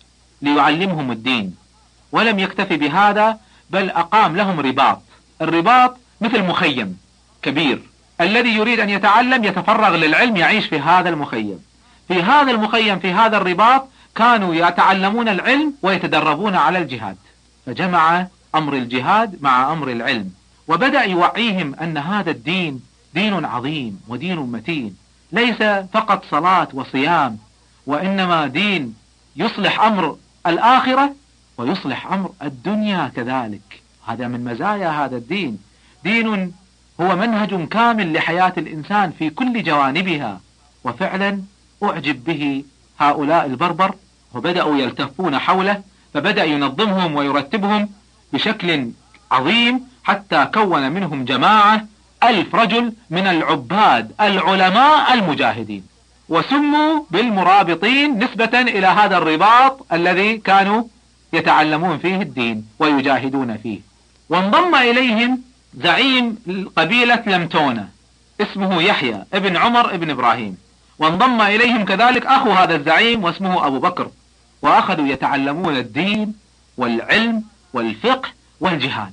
ليعلمهم الدين. ولم يكتفي بهذا، بل أقام لهم رباط. الرباط مثل مخيم كبير، الذي يريد أن يتعلم يتفرغ للعلم يعيش في هذا المخيم. في هذا المخيم في هذا الرباط كانوا يتعلمون العلم ويتدربون على الجهاد، فجمع أمر الجهاد مع أمر العلم، وبدأ يوعيهم أن هذا الدين دين عظيم ودين متين، ليس فقط صلاة وصيام، وإنما دين يصلح أمر الآخرة ويصلح أمر الدنيا كذلك. هذا من مزايا هذا الدين، دين هو منهج كامل لحياة الإنسان في كل جوانبها. وفعلا أعجب به هؤلاء البربر، وبدأوا يلتفون حوله، فبدأ ينظمهم ويرتبهم بشكل عظيم، حتى كون منهم جماعة ألف رجل من العباد العلماء المجاهدين، وسموا بالمرابطين نسبة إلى هذا الرباط الذي كانوا يتعلمون فيه الدين ويجاهدون فيه. وانضم إليهم زعيم قبيلة لمتونة اسمه يحيى ابن عمر ابن إبراهيم، وانضم إليهم كذلك أخو هذا الزعيم واسمه أبو بكر، وأخذوا يتعلمون الدين والعلم والفقه والجهاد.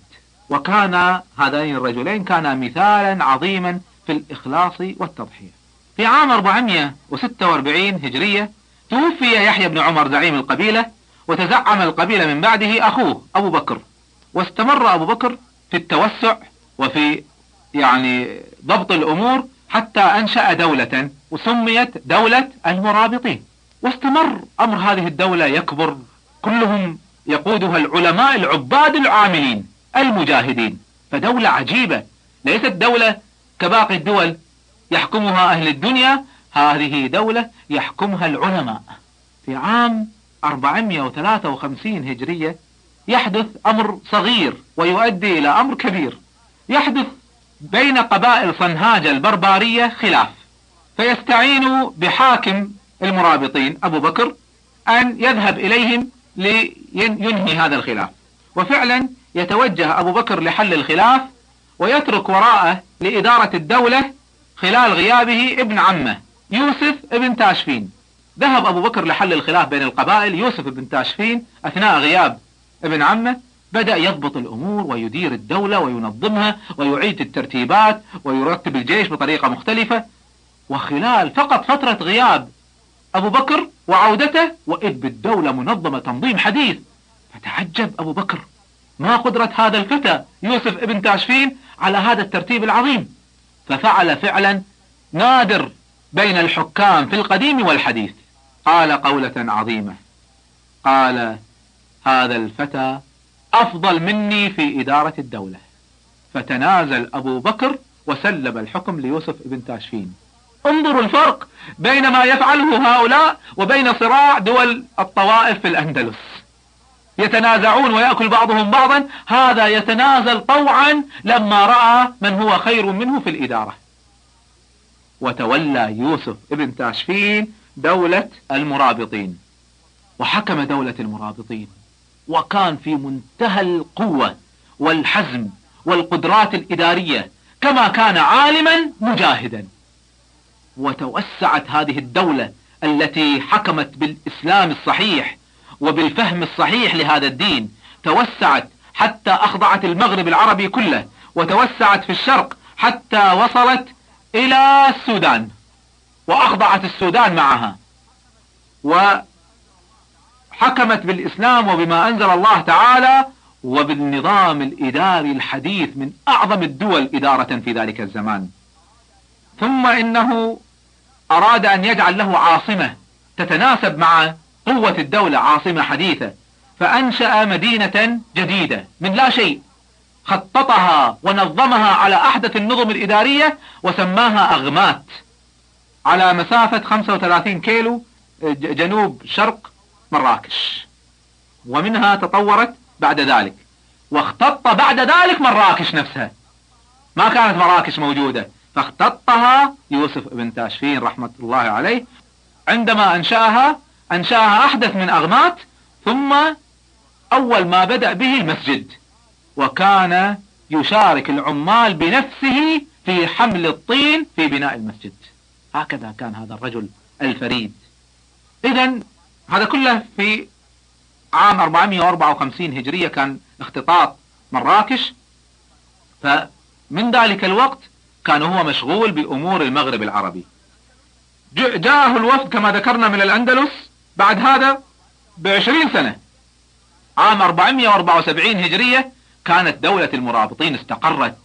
وكان هذين الرجلين كانا مثالا عظيما في الإخلاص والتضحية. في عام أربعمائة وستة وأربعين هجرية توفي يحيى بن عمر زعيم القبيلة، وتزعم القبيلة من بعده أخوه أبو بكر، واستمر أبو بكر في التوسع وفي يعني ضبط الأمور حتى أنشأ دولة وسميت دولة المرابطين. واستمر أمر هذه الدولة يكبر، كلهم يقودها العلماء العباد العاملين المجاهدين. فدولة عجيبة، ليست دولة كباقي الدول يحكمها أهل الدنيا، هذه دولة يحكمها العلماء. في عام أربعمائة وثلاثة وخمسين هجرية يحدث أمر صغير ويؤدي إلى أمر كبير. يحدث بين قبائل صنهاجة البربارية خلاف، فيستعين بحاكم المرابطين أبو بكر أن يذهب إليهم لينهي هذا الخلاف. وفعلا يتوجه أبو بكر لحل الخلاف ويترك وراءه لإدارة الدولة خلال غيابه ابن عمه يوسف ابن تاشفين. ذهب أبو بكر لحل الخلاف بين القبائل. يوسف ابن تاشفين أثناء غياب ابن عمه بدأ يضبط الأمور ويدير الدولة وينظمها ويعيد الترتيبات ويرتب الجيش بطريقة مختلفة. وخلال فقط فترة غياب أبو بكر وعودته وإذ بالدولة منظمة تنظيم حديث. فتعجب أبو بكر ما قدرة هذا الفتى يوسف ابن تاشفين على هذا الترتيب العظيم. ففعل فعلا نادر بين الحكام في القديم والحديث. قال قولة عظيمة، قال: هذا الفتى أفضل مني في إدارة الدولة. فتنازل أبو بكر وسلم الحكم ليوسف ابن تاشفين. انظروا الفرق بين ما يفعله هؤلاء وبين صراع دول الطوائف في الأندلس. يتنازعون ويأكل بعضهم بعضا، هذا يتنازل طوعا لما رأى من هو خير منه في الإدارة. وتولى يوسف ابن تاشفين دولة المرابطين وحكم دولة المرابطين، وكان في منتهى القوة والحزم والقدرات الإدارية كما كان عالما مجاهدا. وتوسعت هذه الدولة التي حكمت بالإسلام الصحيح وبالفهم الصحيح لهذا الدين، توسعت حتى أخضعت المغرب العربي كله، وتوسعت في الشرق حتى وصلت إلى السودان وأخضعت السودان معها، وحكمت بالإسلام وبما أنزل الله تعالى وبالنظام الإداري الحديث من أعظم الدول إدارة في ذلك الزمان. ثم إنه أراد أن يجعل له عاصمة تتناسب مع قوة الدولة، عاصمة حديثة، فأنشأ مدينة جديدة من لا شيء، خططها ونظمها على أحدث النظم الإدارية وسماها أغمات، على مسافة خمسة وثلاثين كيلو جنوب شرق مراكش. ومنها تطورت بعد ذلك، واختط بعد ذلك مراكش نفسها، ما كانت مراكش موجودة، فاختطها يوسف ابن تاشفين رحمة الله عليه. عندما أنشأها أنشأها أحدث من أغمات. ثم أول ما بدأ به المسجد، وكان يشارك العمال بنفسه في حمل الطين في بناء المسجد. هكذا كان هذا الرجل الفريد. إذن هذا كله في عام أربعمائة وأربعة وخمسين هجرية كان اختطاط مراكش. فمن ذلك الوقت كان هو مشغول بأمور المغرب العربي. جاءه الوفد كما ذكرنا من الأندلس بعد هذا بعشرين سنة. عام أربعمائة وأربعة وسبعين هجرية كانت دولة المرابطين استقرت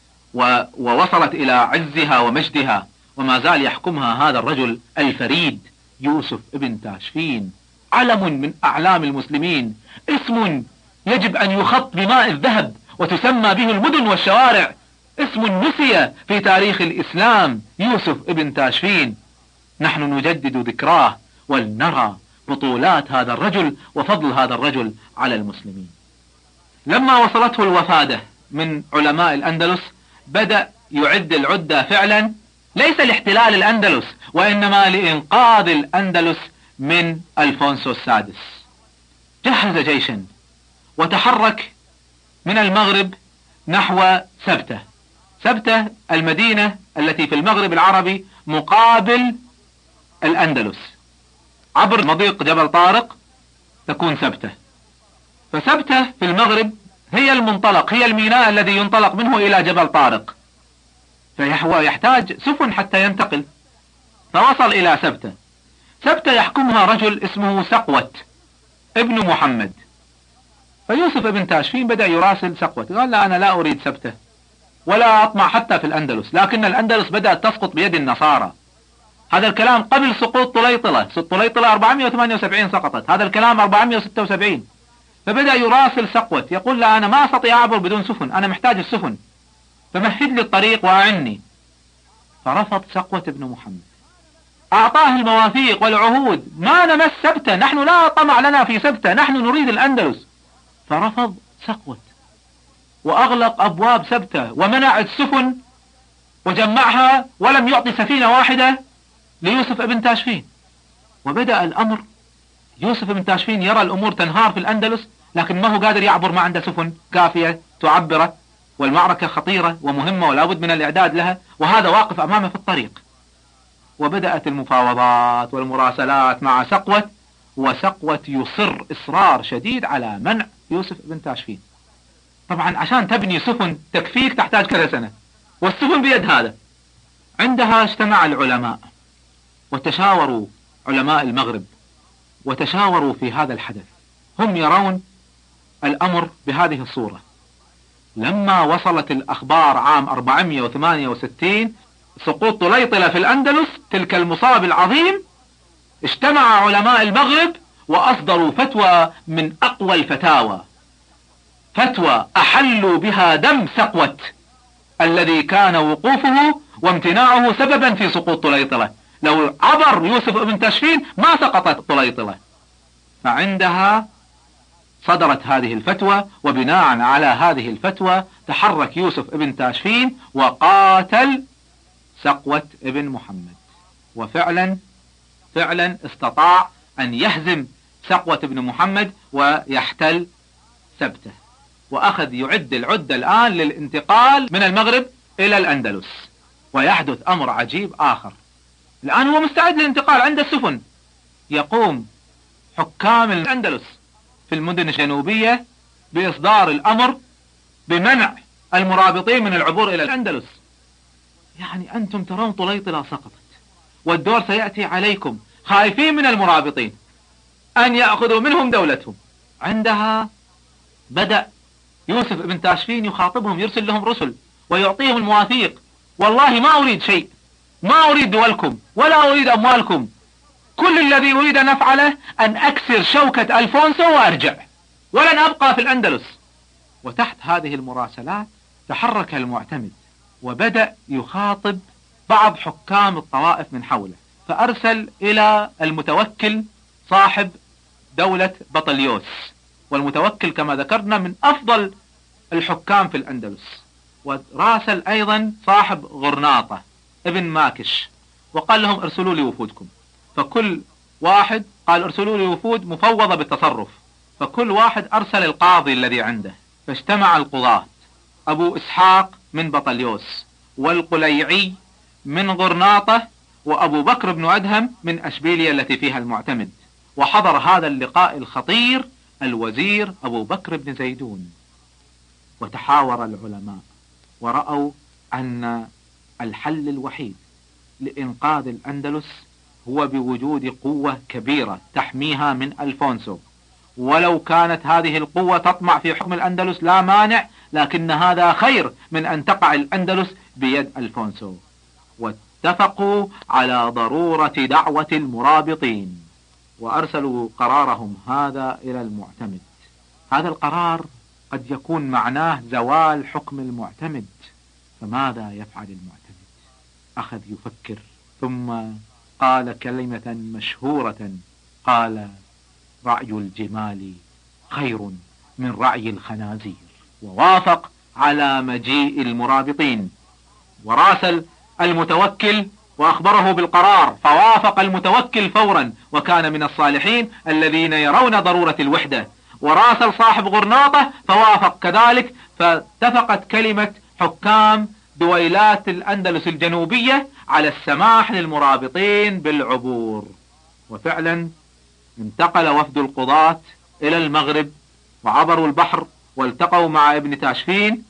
ووصلت إلى عزها ومجدها، وما زال يحكمها هذا الرجل الفريد يوسف ابن تاشفين، علم من أعلام المسلمين، اسم يجب أن يخط بماء الذهب وتسمى به المدن والشوارع، اسم نسي في تاريخ الإسلام، يوسف ابن تاشفين. نحن نجدد ذكراه ولنرى بطولات هذا الرجل وفضل هذا الرجل على المسلمين. لما وصلته الوفادة من علماء الأندلس بدأ يعد العدة فعلا، ليس لاحتلال الأندلس وإنما لإنقاذ الأندلس من ألفونسو السادس. جهز جيشا وتحرك من المغرب نحو سبتة. سبتة المدينة التي في المغرب العربي مقابل الأندلس، عبر مضيق جبل طارق تكون سبتة. فسبتة في المغرب هي المنطلق، هي الميناء الذي ينطلق منه إلى جبل طارق، فهو يحتاج سفن حتى ينتقل. فوصل إلى سبتة. سبتة يحكمها رجل اسمه سقوة ابن محمد. فيوسف ابن تاشفين بدأ يراسل سقوة، قال: لا، أنا لا أريد سبتة ولا أطمع حتى في الأندلس، لكن الأندلس بدأت تسقط بيد النصارى. هذا الكلام قبل سقوط طليطلة. طليطلة أربعمائة وثمانية وسبعين سقطت، هذا الكلام أربعمائة وستة وسبعين. فبدأ يراسل سقوة يقول له أنا ما أستطيع أعبر بدون سفن، أنا محتاج السفن، فمهد لي الطريق وأعني. فرفض سقوة بن محمد، أعطاه المواثيق والعهود، ما نمس سبتة، نحن لا طمع لنا في سبتة، نحن نريد الأندلس. فرفض سقوة وأغلق أبواب سبتة ومنع السفن وجمعها، ولم يعطي سفينة واحدة ليوسف ابن تاشفين. وبدأ الأمر، يوسف ابن تاشفين يرى الأمور تنهار في الأندلس، لكن ما هو قادر يعبر، ما عنده سفن كافية تعبره، والمعركة خطيرة ومهمة ولا بد من الإعداد لها، وهذا واقف أمامه في الطريق. وبدأت المفاوضات والمراسلات مع سقوة، وسقوة يصر إصرار شديد على منع يوسف ابن تاشفين. طبعا عشان تبني سفن تكفيك تحتاج كذا سنة، والسفن بيد هذا. عندها اجتمع العلماء وتشاوروا، علماء المغرب، وتشاوروا في هذا الحدث. هم يرون الأمر بهذه الصورة: لما وصلت الأخبار عام أربعمائة وثمانية وستين سقوط طليطلة في الأندلس، تلك المصاب العظيم، اجتمع علماء المغرب وأصدروا فتوى من أقوى الفتاوى، فتوى أحلوا بها دم سقوة الذي كان وقوفه وامتناعه سببا في سقوط طليطلة. لو عبر يوسف ابن تاشفين ما سقطت طليطلة. فعندها صدرت هذه الفتوى، وبناء على هذه الفتوى تحرك يوسف ابن تاشفين وقاتل سقوة ابن محمد، وفعلا فعلا استطاع أن يهزم سقوة ابن محمد ويحتل سبته، وأخذ يعد العدة الآن للانتقال من المغرب إلى الأندلس. ويحدث أمر عجيب آخر، الآن هو مستعد للانتقال، عند السفن. يقوم حكام الأندلس في المدن الجنوبية بإصدار الأمر بمنع المرابطين من العبور إلى الأندلس. يعني أنتم ترون طليطلة سقطت والدور سيأتي عليكم، خايفين من المرابطين أن يأخذوا منهم دولتهم. عندها بدأ يوسف ابن تاشفين يخاطبهم، يرسل لهم رسل ويعطيهم المواثيق: والله ما أريد شيء، ما أريد دولكم ولا أريد أموالكم، كل الذي أريد أن أفعله أن أكسر شوكة ألفونسو وأرجع، ولن أبقى في الأندلس. وتحت هذه المراسلات تحرك المعتمد وبدأ يخاطب بعض حكام الطوائف من حوله، فأرسل إلى المتوكل صاحب دولة بطليوس، والمتوكل كما ذكرنا من أفضل الحكام في الأندلس. وراسل أيضا صاحب غرناطة ابن ماكش، وقال لهم ارسلوا لي وفودكم. فكل واحد قال ارسلوا لي وفود مفوضة بالتصرف، فكل واحد أرسل القاضي الذي عنده. فاجتمع القضاة: أبو إسحاق من بطليوس، والقليعي من غرناطة، وأبو بكر بن أدهم من أشبيلية التي فيها المعتمد. وحضر هذا اللقاء الخطير الوزير أبو بكر بن زيدون. وتحاور العلماء ورأوا أن الحل الوحيد لإنقاذ الأندلس هو بوجود قوة كبيرة تحميها من ألفونسو، ولو كانت هذه القوة تطمع في حكم الأندلس لا مانع، لكن هذا خير من أن تقع الأندلس بيد ألفونسو. واتفقوا على ضرورة دعوة المرابطين، وأرسلوا قرارهم هذا إلى المعتمد. هذا القرار قد يكون معناه زوال حكم المعتمد، فماذا يفعل المعتمد؟ أخذ يفكر، ثم قال كلمة مشهورة، قال: رعي الجمال خير من رعي الخنازير. ووافق على مجيء المرابطين، وراسل المتوكل وأخبره بالقرار، فوافق المتوكل فورا، وكان من الصالحين الذين يرون ضرورة الوحدة. وراسل صاحب غرناطة فوافق كذلك، فاتفقت كلمة حكام دويلات الأندلس الجنوبية على السماح للمرابطين بالعبور. وفعلا انتقل وفد القضاة إلى المغرب وعبروا البحر والتقوا مع ابن تاشفين،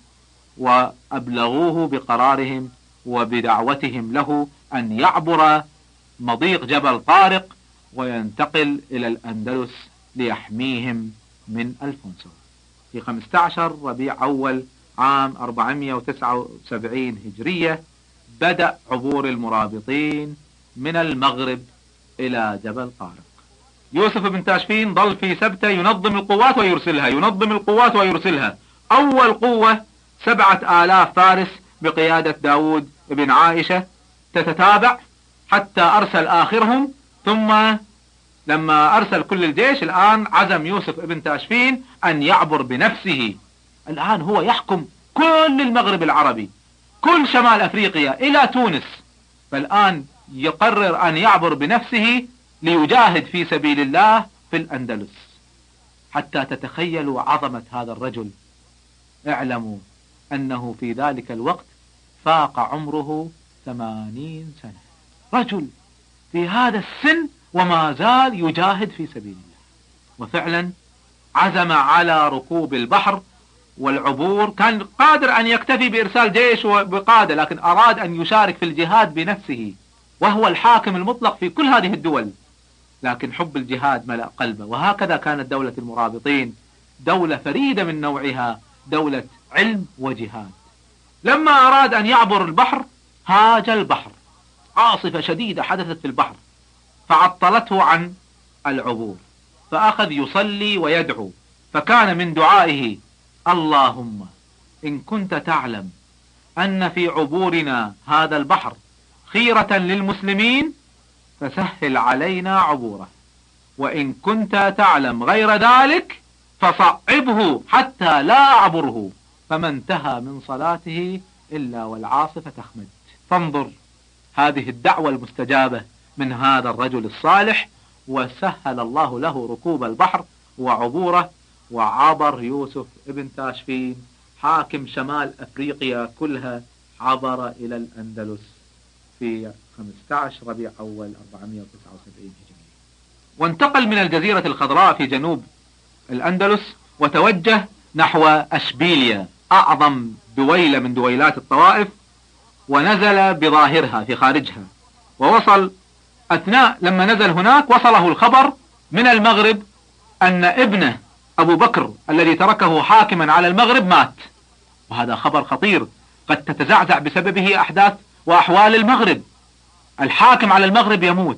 وأبلغوه بقرارهم وبدعوتهم له أن يعبر مضيق جبل طارق وينتقل إلى الأندلس ليحميهم من ألفونسو. في خمسة عشر ربيع أول عام أربعمائة وتسعة وسبعين هجرية بدأ عبور المرابطين من المغرب إلى جبل طارق. يوسف بن تاشفين ظل في سبتة ينظم القوات ويرسلها، ينظم القوات ويرسلها. أول قوة سبعة آلاف فارس بقيادة داود بن عائشة تتتابع حتى أرسل آخرهم. ثم لما أرسل كل الجيش الآن عزم يوسف بن تاشفين أن يعبر بنفسه. الآن هو يحكم كل المغرب العربي، كل شمال أفريقيا إلى تونس، فالآن يقرر أن يعبر بنفسه ليجاهد في سبيل الله في الأندلس. حتى تتخيلوا عظمة هذا الرجل، اعلموا أنه في ذلك الوقت فاق عمره ثمانين سنة، رجل في هذا السن وما زال يجاهد في سبيل الله. وفعلا عزم على ركوب البحر والعبور. كان قادر أن يكتفي بإرسال جيش وبقادة، لكن أراد أن يشارك في الجهاد بنفسه، وهو الحاكم المطلق في كل هذه الدول، لكن حب الجهاد ملأ قلبه. وهكذا كانت دولة المرابطين دولة فريدة من نوعها، دولة علم وجهاد. لما أراد أن يعبر البحر هاج البحر، عاصفة شديدة حدثت في البحر فعطلته عن العبور، فأخذ يصلي ويدعو. فكان من دعائه: اللهم إن كنت تعلم أن في عبورنا هذا البحر خيرة للمسلمين فسهل علينا عبوره، وإن كنت تعلم غير ذلك فصعبه حتى لا أعبره. فما انتهى من صلاته إلا والعاصفة تخمد. فانظر هذه الدعوة المستجابة من هذا الرجل الصالح، وسهل الله له ركوب البحر وعبوره، وعبر يوسف ابن تاشفين حاكم شمال أفريقيا كلها، عبر إلى الأندلس في خمسة عشر ربيع أول أربعمائة وتسعة وسبعين هجرية، وانتقل من الجزيرة الخضراء في جنوب الأندلس وتوجه نحو أشبيليا، أعظم دويلة من دويلات الطوائف، ونزل بظاهرها في خارجها. ووصل أثناء لما نزل هناك وصله الخبر من المغرب أن ابنه أبو بكر الذي تركه حاكما على المغرب مات، وهذا خبر خطير قد تتزعزع بسببه أحداث وأحوال المغرب. الحاكم على المغرب يموت،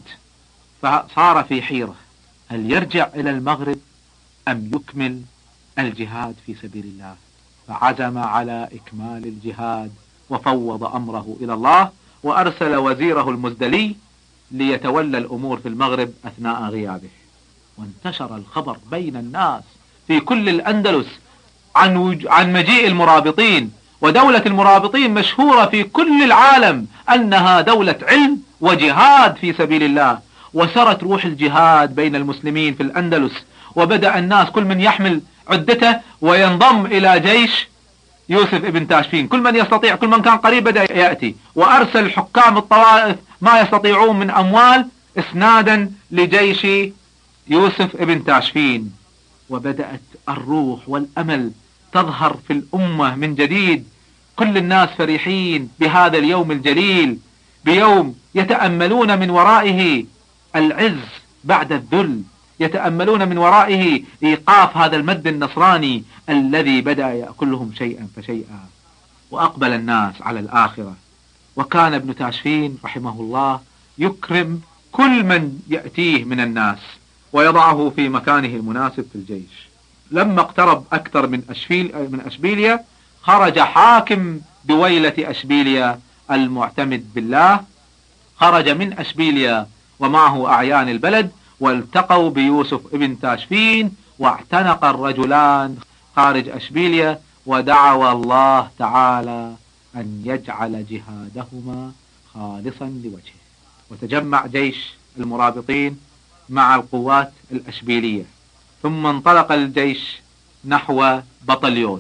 فصار في حيرة، هل يرجع إلى المغرب أم يكمل الجهاد في سبيل الله؟ فعزم على إكمال الجهاد وفوض أمره إلى الله، وأرسل وزيره المزدلي ليتولى الأمور في المغرب أثناء غيابه. وانتشر الخبر بين الناس في كل الأندلس عن, وج... عن مجيء المرابطين، ودولة المرابطين مشهورة في كل العالم أنها دولة علم وجهاد في سبيل الله. وسرت روح الجهاد بين المسلمين في الأندلس، وبدأ الناس كل من يحمل عدته وينضم إلى جيش يوسف ابن تاشفين، كل من يستطيع، كل من كان قريب بدأ يأتي، وأرسل حكام الطوائف ما يستطيعون من أموال إسنادا لجيش يوسف ابن تاشفين. وبدأت الروح والأمل تظهر في الأمة من جديد، كل الناس فرحين بهذا اليوم الجليل، بيوم يتأملون من ورائه العز بعد الذل، يتأملون من ورائه إيقاف هذا المد النصراني الذي بدأ يأكلهم شيئا فشيئا. وأقبل الناس على الآخرة، وكان ابن تاشفين رحمه الله يكرم كل من يأتيه من الناس ويضعه في مكانه المناسب في الجيش. لما اقترب أكثر من أشبيل من أشبيليا خرج حاكم دويلة أشبيليا المعتمد بالله، خرج من أشبيليا ومعه أعيان البلد، والتقوا بيوسف ابن تاشفين، واعتنق الرجلان خارج أشبيليا، ودعوا الله تعالى أن يجعل جهادهما خالصا لوجهه. وتجمع جيش المرابطين مع القوات الأشبيلية، ثم انطلق الجيش نحو بطليوس،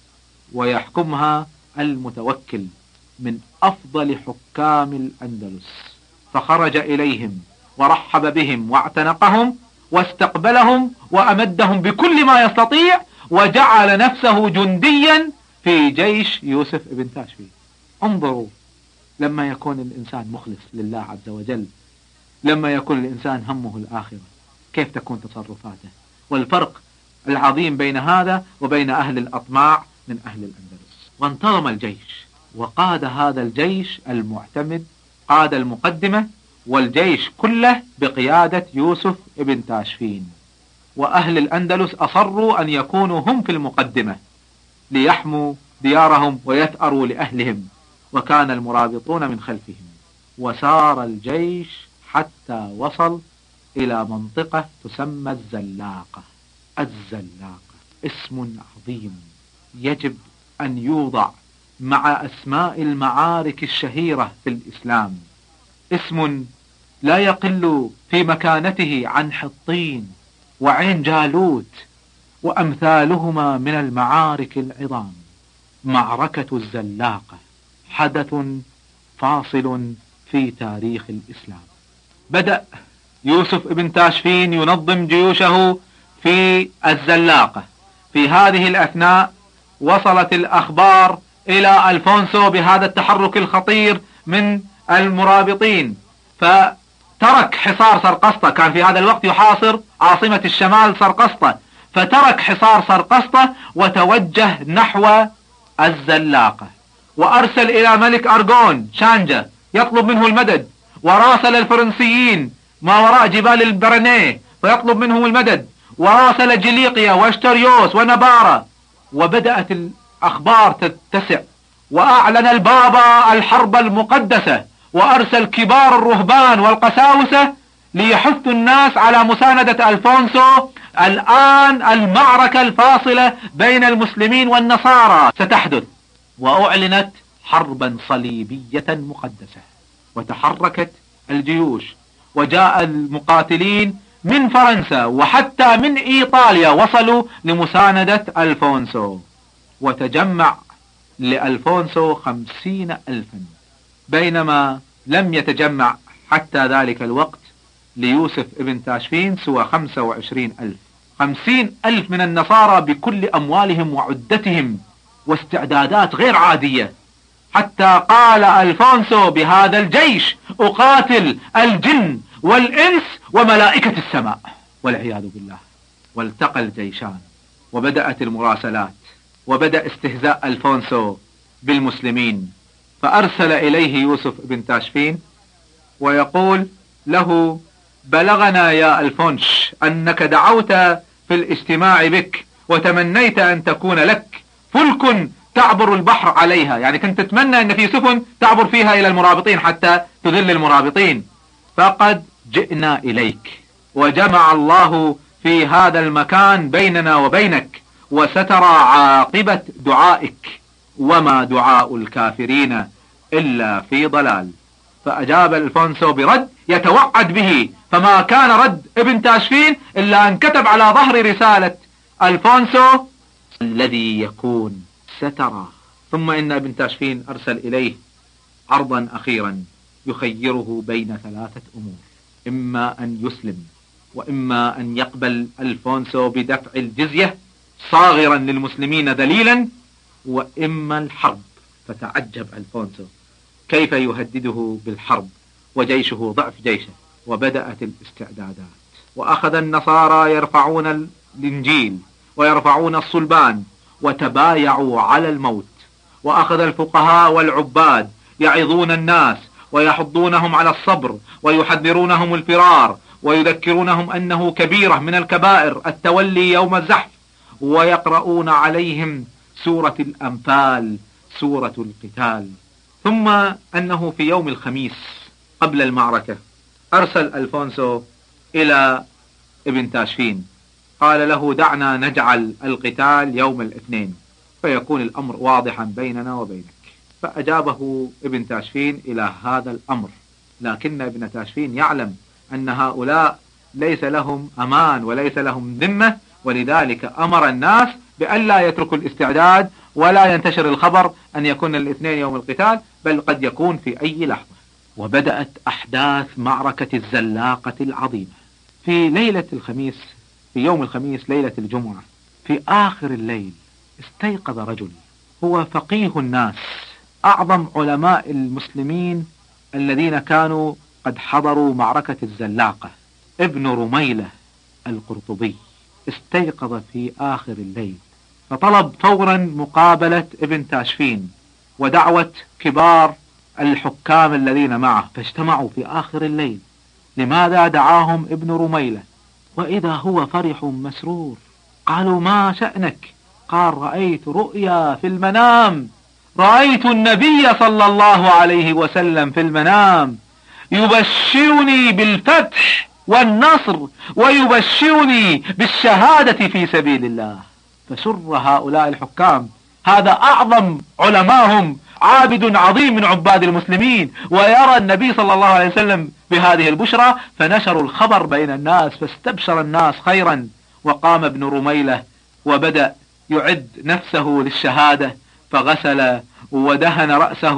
ويحكمها المتوكل من أفضل حكام الأندلس، فخرج إليهم ورحب بهم واعتنقهم واستقبلهم وأمدهم بكل ما يستطيع، وجعل نفسه جنديا في جيش يوسف ابن تاشفين. انظروا لما يكون الإنسان مخلص لله عز وجل، لما يكون الإنسان همه الآخرة، كيف تكون تصرفاته، والفرق العظيم بين هذا وبين أهل الأطماع من أهل الأندلس. وانتظم الجيش، وقاد هذا الجيش المعتمد، قاد المقدمة والجيش كله بقيادة يوسف ابن تاشفين. وأهل الأندلس أصروا أن يكونوا هم في المقدمة ليحموا ديارهم ويثأروا لأهلهم، وكان المرابطون من خلفهم. وسار الجيش حتى وصل إلى منطقة تسمى الزلاقة. الزلاقة اسم عظيم يجب أن يوضع مع أسماء المعارك الشهيرة في الإسلام، اسم لا يقل في مكانته عن حطين وعين جالوت وأمثالهما من المعارك العظام. معركة الزلاقة حدث فاصل في تاريخ الإسلام. بدأ يوسف ابن تاشفين ينظم جيوشه في الزلاقة. في هذه الأثناء وصلت الأخبار إلى ألفونسو بهذا التحرك الخطير من المرابطين، فترك حصار سرقسطة. كان في هذا الوقت يحاصر عاصمة الشمال سرقسطة، فترك حصار سرقسطة وتوجه نحو الزلاقة، وأرسل إلى ملك أرغون شانجا يطلب منه المدد، وراسل الفرنسيين ما وراء جبال البرنيه فيطلب منهم المدد، وراسل جليقيا واشتريوس ونبارة. وبدأت الأخبار تتسع، وأعلن البابا الحرب المقدسة، وأرسل كبار الرهبان والقساوسة ليحثوا الناس على مساندة ألفونسو. الآن المعركة الفاصلة بين المسلمين والنصارى ستحدث، وأعلنت حربا صليبية مقدسة، وتحركت الجيوش، وجاء المقاتلين من فرنسا وحتى من إيطاليا وصلوا لمساندة ألفونسو، وتجمع لألفونسو خمسين ألفا، بينما لم يتجمع حتى ذلك الوقت ليوسف ابن تاشفين سوى خمسة وعشرين ألف. خمسين ألف من النصارى بكل أموالهم وعدتهم واستعدادات غير عادية، حتى قال ألفونسو بهذا الجيش أقاتل الجن والإنس وملائكة السماء والعياذ بالله. والتقى الجيشان وبدأت المراسلات، وبدأ استهزاء ألفونسو بالمسلمين، فأرسل إليه يوسف بن تاشفين ويقول له: بلغنا يا ألفونش أنك دعوت في الاجتماع بك وتمنيت أن تكون لك فلك تعبر البحر عليها، يعني كنت تتمنى أن في سفن تعبر فيها إلى المرابطين حتى تذل المرابطين. فقد جئنا إليك، وجمع الله في هذا المكان بيننا وبينك، وسترى عاقبة دعائك، وما دعاء الكافرين إلا في ضلال. فأجاب ألفونسو برد يتوعد به، فما كان رد ابن تاشفين إلا أن كتب على ظهر رسالة ألفونسو: الذي يكون سترى. ثم إن ابن تاشفين أرسل إليه عرضا أخيرا يخيره بين ثلاثة أمور: إما أن يسلم، وإما أن يقبل ألفونسو بدفع الجزية صاغرا للمسلمين ذليلا، وإما الحرب. فتعجب ألفونسو كيف يهدده بالحرب وجيشه ضعف جيشه. وبدأت الاستعدادات، وأخذ النصارى يرفعون الإنجيل ويرفعون الصلبان وتبايعوا على الموت، وأخذ الفقهاء والعباد يعظون الناس ويحضونهم على الصبر ويحذرونهم الفرار، ويذكرونهم أنه كبيرة من الكبائر التولي يوم الزحف، ويقرؤون عليهم سورة الأنفال، سورة القتال. ثم أنه في يوم الخميس قبل المعركة أرسل ألفونسو إلى ابن تاشفين، قال له: دعنا نجعل القتال يوم الاثنين فيكون الأمر واضحا بيننا وبينك. فأجابه ابن تاشفين إلى هذا الأمر، لكن ابن تاشفين يعلم أن هؤلاء ليس لهم أمان وليس لهم ذمة، ولذلك أمر الناس بأن لا يتركوا الاستعداد ولا ينتشر الخبر أن يكون الاثنين يوم القتال، بل قد يكون في أي لحظة. وبدأت أحداث معركة الزلاقة العظيمة. في ليلة الخميس، في يوم الخميس ليلة الجمعة، في آخر الليل استيقظ رجل هو فقيه الناس، أعظم علماء المسلمين الذين كانوا قد حضروا معركة الزلاقة، ابن رميلة القرطبي. استيقظ في آخر الليل فطلب فورا مقابلة ابن تاشفين ودعوة كبار الحكام الذين معه، فاجتمعوا في آخر الليل. لماذا دعاهم ابن رميلة؟ وإذا هو فرح مسرور. قالوا ما شأنك؟ قال رأيت رؤيا في المنام، رأيت النبي صلى الله عليه وسلم في المنام يبشرني بالفتح والنصر ويبشرني بالشهادة في سبيل الله. فسر هؤلاء الحكام، هذا أعظم علماهم، عابد عظيم من عباد المسلمين، ويرى النبي صلى الله عليه وسلم بهذه البشرى، فنشروا الخبر بين الناس فاستبشر الناس خيرا. وقام ابن رميلة وبدأ يعد نفسه للشهادة، فغسل ودهن رأسه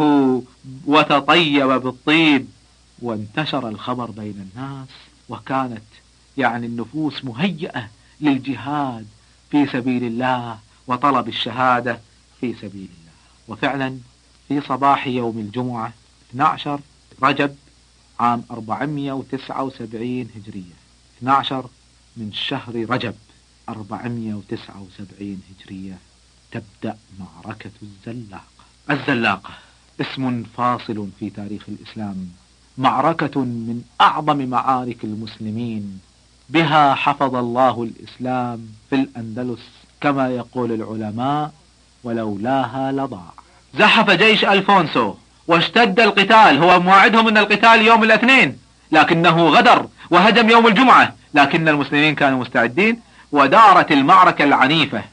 وتطيب بالطيب، وانتشر الخبر بين الناس، وكانت يعني النفوس مهيئة للجهاد في سبيل الله وطلب الشهادة في سبيل الله. وفعلا في صباح يوم الجمعة اثني عشر رجب عام أربعمائة وتسعة وسبعين هجرية، اثني عشر من شهر رجب أربعمائة وتسعة وسبعين هجرية، تبدأ معركة الزلاقة. الزلاقة اسم فاصل في تاريخ الإسلام، معركة من أعظم معارك المسلمين، بها حفظ الله الإسلام في الأندلس كما يقول العلماء ولولاها لضاع. زحف جيش ألفونسو واشتد القتال، هو مواعدهم أن القتال يوم الاثنين لكنه غدر وهجم يوم الجمعة، لكن المسلمين كانوا مستعدين، ودارت المعركة العنيفة،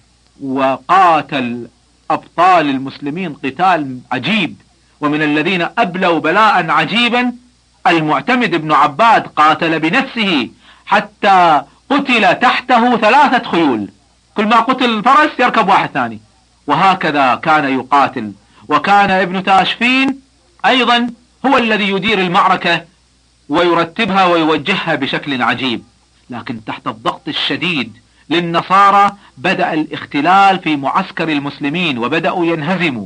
وقاتل أبطال المسلمين قتال عجيب. ومن الذين أبلوا بلاء عجيبا المعتمد بن عباد، قاتل بنفسه حتى قتل تحته ثلاثة خيول، كل ما قتل فرس يركب واحد ثاني، وهكذا كان يقاتل. وكان ابن تاشفين أيضا هو الذي يدير المعركة ويرتبها ويوجهها بشكل عجيب. لكن تحت الضغط الشديد للنصارى بدأ الاختلال في معسكر المسلمين وبدأوا ينهزموا،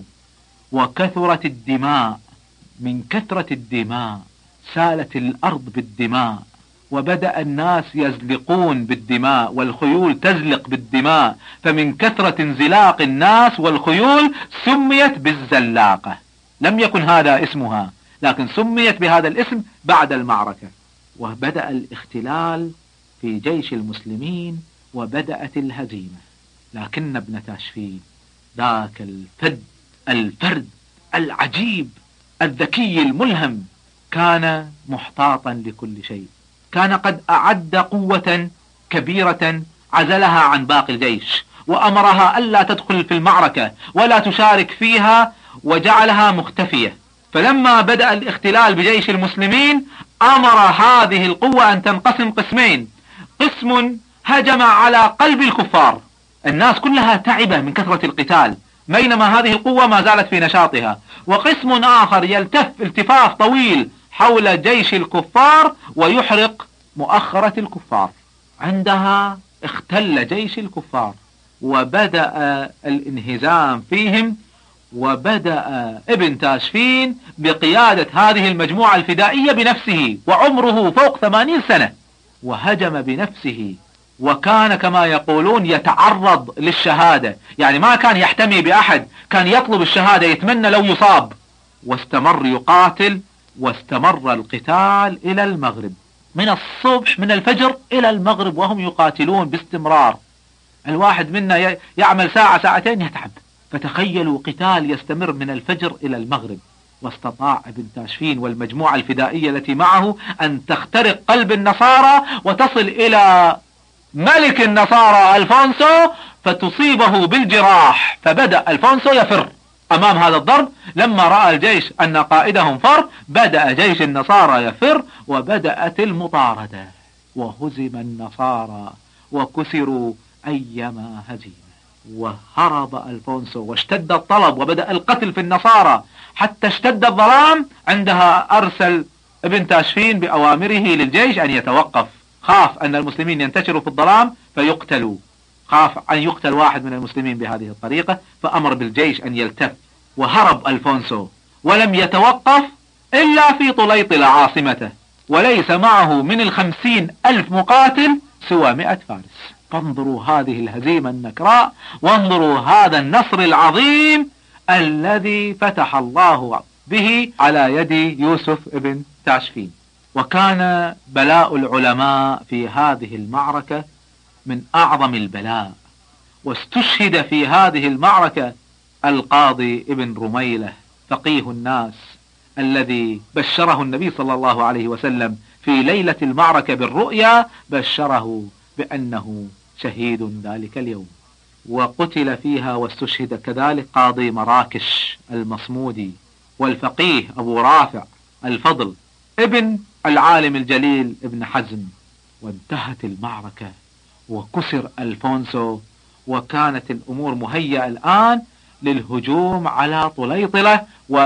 وكثرت الدماء، من كثرة الدماء سالت الأرض بالدماء، وبدأ الناس يزلقون بالدماء والخيول تزلق بالدماء، فمن كثرة انزلاق الناس والخيول سميت بالزلاقة. لم يكن هذا اسمها، لكن سميت بهذا الاسم بعد المعركة. وبدأ الاختلال في جيش المسلمين وبدأت الهزيمة. لكن ابن تاشفين ذاك الفد الفرد العجيب الذكي الملهم كان محتاطا لكل شيء، كان قد أعد قوة كبيرة عزلها عن باقي الجيش، وأمرها ألا تدخل في المعركة ولا تشارك فيها، وجعلها مختفية. فلما بدأ الاختلال بجيش المسلمين أمر هذه القوة أن تنقسم قسمين، قسم هجم على قلب الكفار، الناس كلها تعبة من كثرة القتال، بينما هذه القوة ما زالت في نشاطها، وقسم آخر يلتف التفاف طويل حول جيش الكفار ويحرق مؤخرة الكفار. عندها اختل جيش الكفار وبدأ الانهزام فيهم، وبدأ ابن تاشفين بقيادة هذه المجموعة الفدائية بنفسه، وعمره فوق ثمانين سنة، وهجم بنفسه، وكان كما يقولون يتعرض للشهادة، يعني ما كان يحتمي بأحد، كان يطلب الشهادة، يتمنى لو يصاب. واستمر يقاتل، واستمر القتال إلى المغرب، من الصبح من الفجر إلى المغرب وهم يقاتلون باستمرار. الواحد منا يعمل ساعة ساعتين يتعب، فتخيلوا قتال يستمر من الفجر إلى المغرب. واستطاع ابن تاشفين والمجموعة الفدائية التي معه أن تخترق قلب النصارى وتصل إلى ملك النصارى ألفونسو فتصيبه بالجراح، فبدأ ألفونسو يفر أمام هذا الضرب. لما رأى الجيش أن قائدهم فر، بدأ جيش النصارى يفر، وبدأت المطاردة، وهزم النصارى وكسروا أيما هزيمة، وهرب ألفونسو، واشتد الطلب وبدأ القتل في النصارى حتى اشتد الظلام. عندها أرسل ابن تاشفين بأوامره للجيش أن يتوقف، خاف أن المسلمين ينتشروا في الظلام فيقتلوا، خاف أن يقتل واحد من المسلمين بهذه الطريقة، فأمر بالجيش أن يلتف، وهرب ألفونسو ولم يتوقف إلا في طليطلة عاصمته، وليس معه من الخمسين ألف مقاتل سوى مئة فارس. فانظروا هذه الهزيمة النكراء، وانظروا هذا النصر العظيم الذي فتح الله به على يد يوسف ابن تاشفين. وكان بلاء العلماء في هذه المعركة من أعظم البلاء، واستشهد في هذه المعركة القاضي ابن رميلة فقيه الناس الذي بشره النبي صلى الله عليه وسلم في ليلة المعركة بالرؤيا، بشره بأنه شهيد ذلك اليوم. وقتل فيها واستشهد كذلك قاضي مراكش المصمودي، والفقيه أبو رافع الفضل ابن العالم الجليل ابن حزم. وانتهت المعركة وكسر ألفونسو، وكانت الأمور مهيئة الآن للهجوم على طليطلة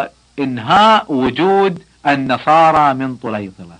وإنهاء وجود النصارى من طليطلة.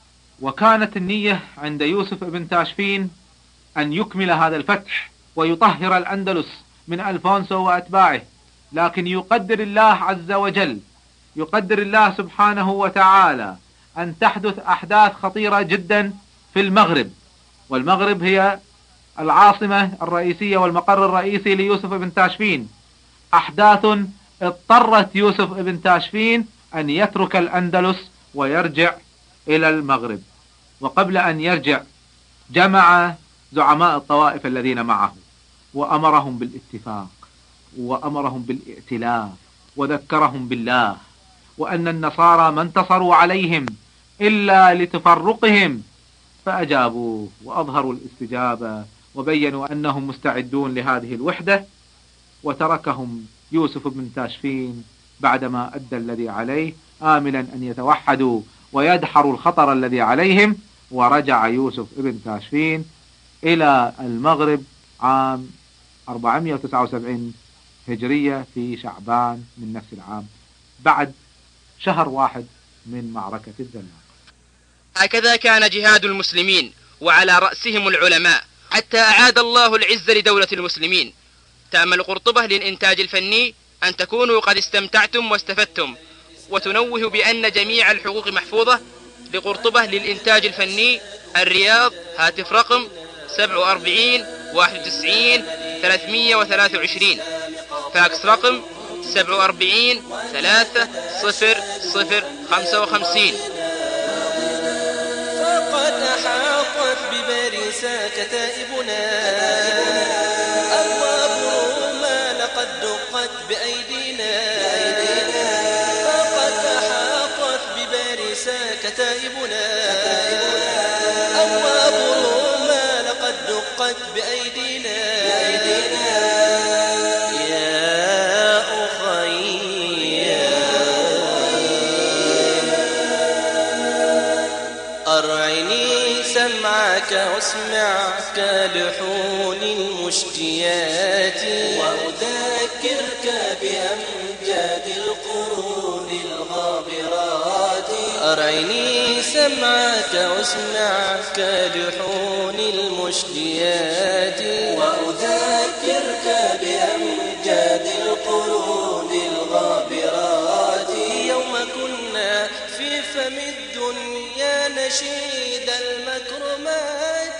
وكانت النية عند يوسف ابن تاشفين أن يكمل هذا الفتح ويطهر الأندلس من ألفونسو وأتباعه، لكن يقدر الله عز وجل، يقدر الله سبحانه وتعالى أن تحدث أحداث خطيرة جدا في المغرب. والمغرب هي العاصمة الرئيسية والمقر الرئيسي ليوسف ابن تاشفين. أحداث اضطرت يوسف ابن تاشفين أن يترك الأندلس ويرجع إلى المغرب. وقبل أن يرجع جمع زعماء الطوائف الذين معه وأمرهم بالاتفاق وأمرهم بالائتلاف وذكرهم بالله، وأن النصارى ما انتصروا عليهم إلا لتفرقهم، فأجابوا وأظهروا الاستجابة وبينوا أنهم مستعدون لهذه الوحدة. وتركهم يوسف بن تاشفين بعدما أدى الذي عليه، آملا أن يتوحدوا ويدحروا الخطر الذي عليهم. ورجع يوسف بن تاشفين إلى المغرب عام أربعمائة وتسعة وسبعين هجرية في شعبان من نفس العام، بعد شهر واحد من معركة الزلاق. هكذا كان جهاد المسلمين وعلى رأسهم العلماء حتى أعاد الله العز لدولة المسلمين. تأمل قرطبة للإنتاج الفني أن تكونوا قد استمتعتم واستفدتم، وتنوه بأن جميع الحقوق محفوظة لقرطبة للإنتاج الفني الرياض، هاتف رقم سبعة وأربعين واحد وتسعين ثلاثمائة وثلاثة وعشرين، فاكس رقم سبعة وأربعين ثلاثة صفر صفر خمسة وخمسين. فقد أحاطت بباريسا كتائبنا، أبواب روما لقد دقت بأيدينا. فقد أحاطت بباريسا كتائبنا، أبواب روما لقد دقت بأيدينا. سمعك واسمعك لحون المشجيات، وأذكرك بأمجاد القرون الغابرات. أرعني سمعك واسمعك لحون المشجيات، وأذكرك بأمجاد القرون الغابرات. يوم كنا في فم الدنيا نشيد المكرمات،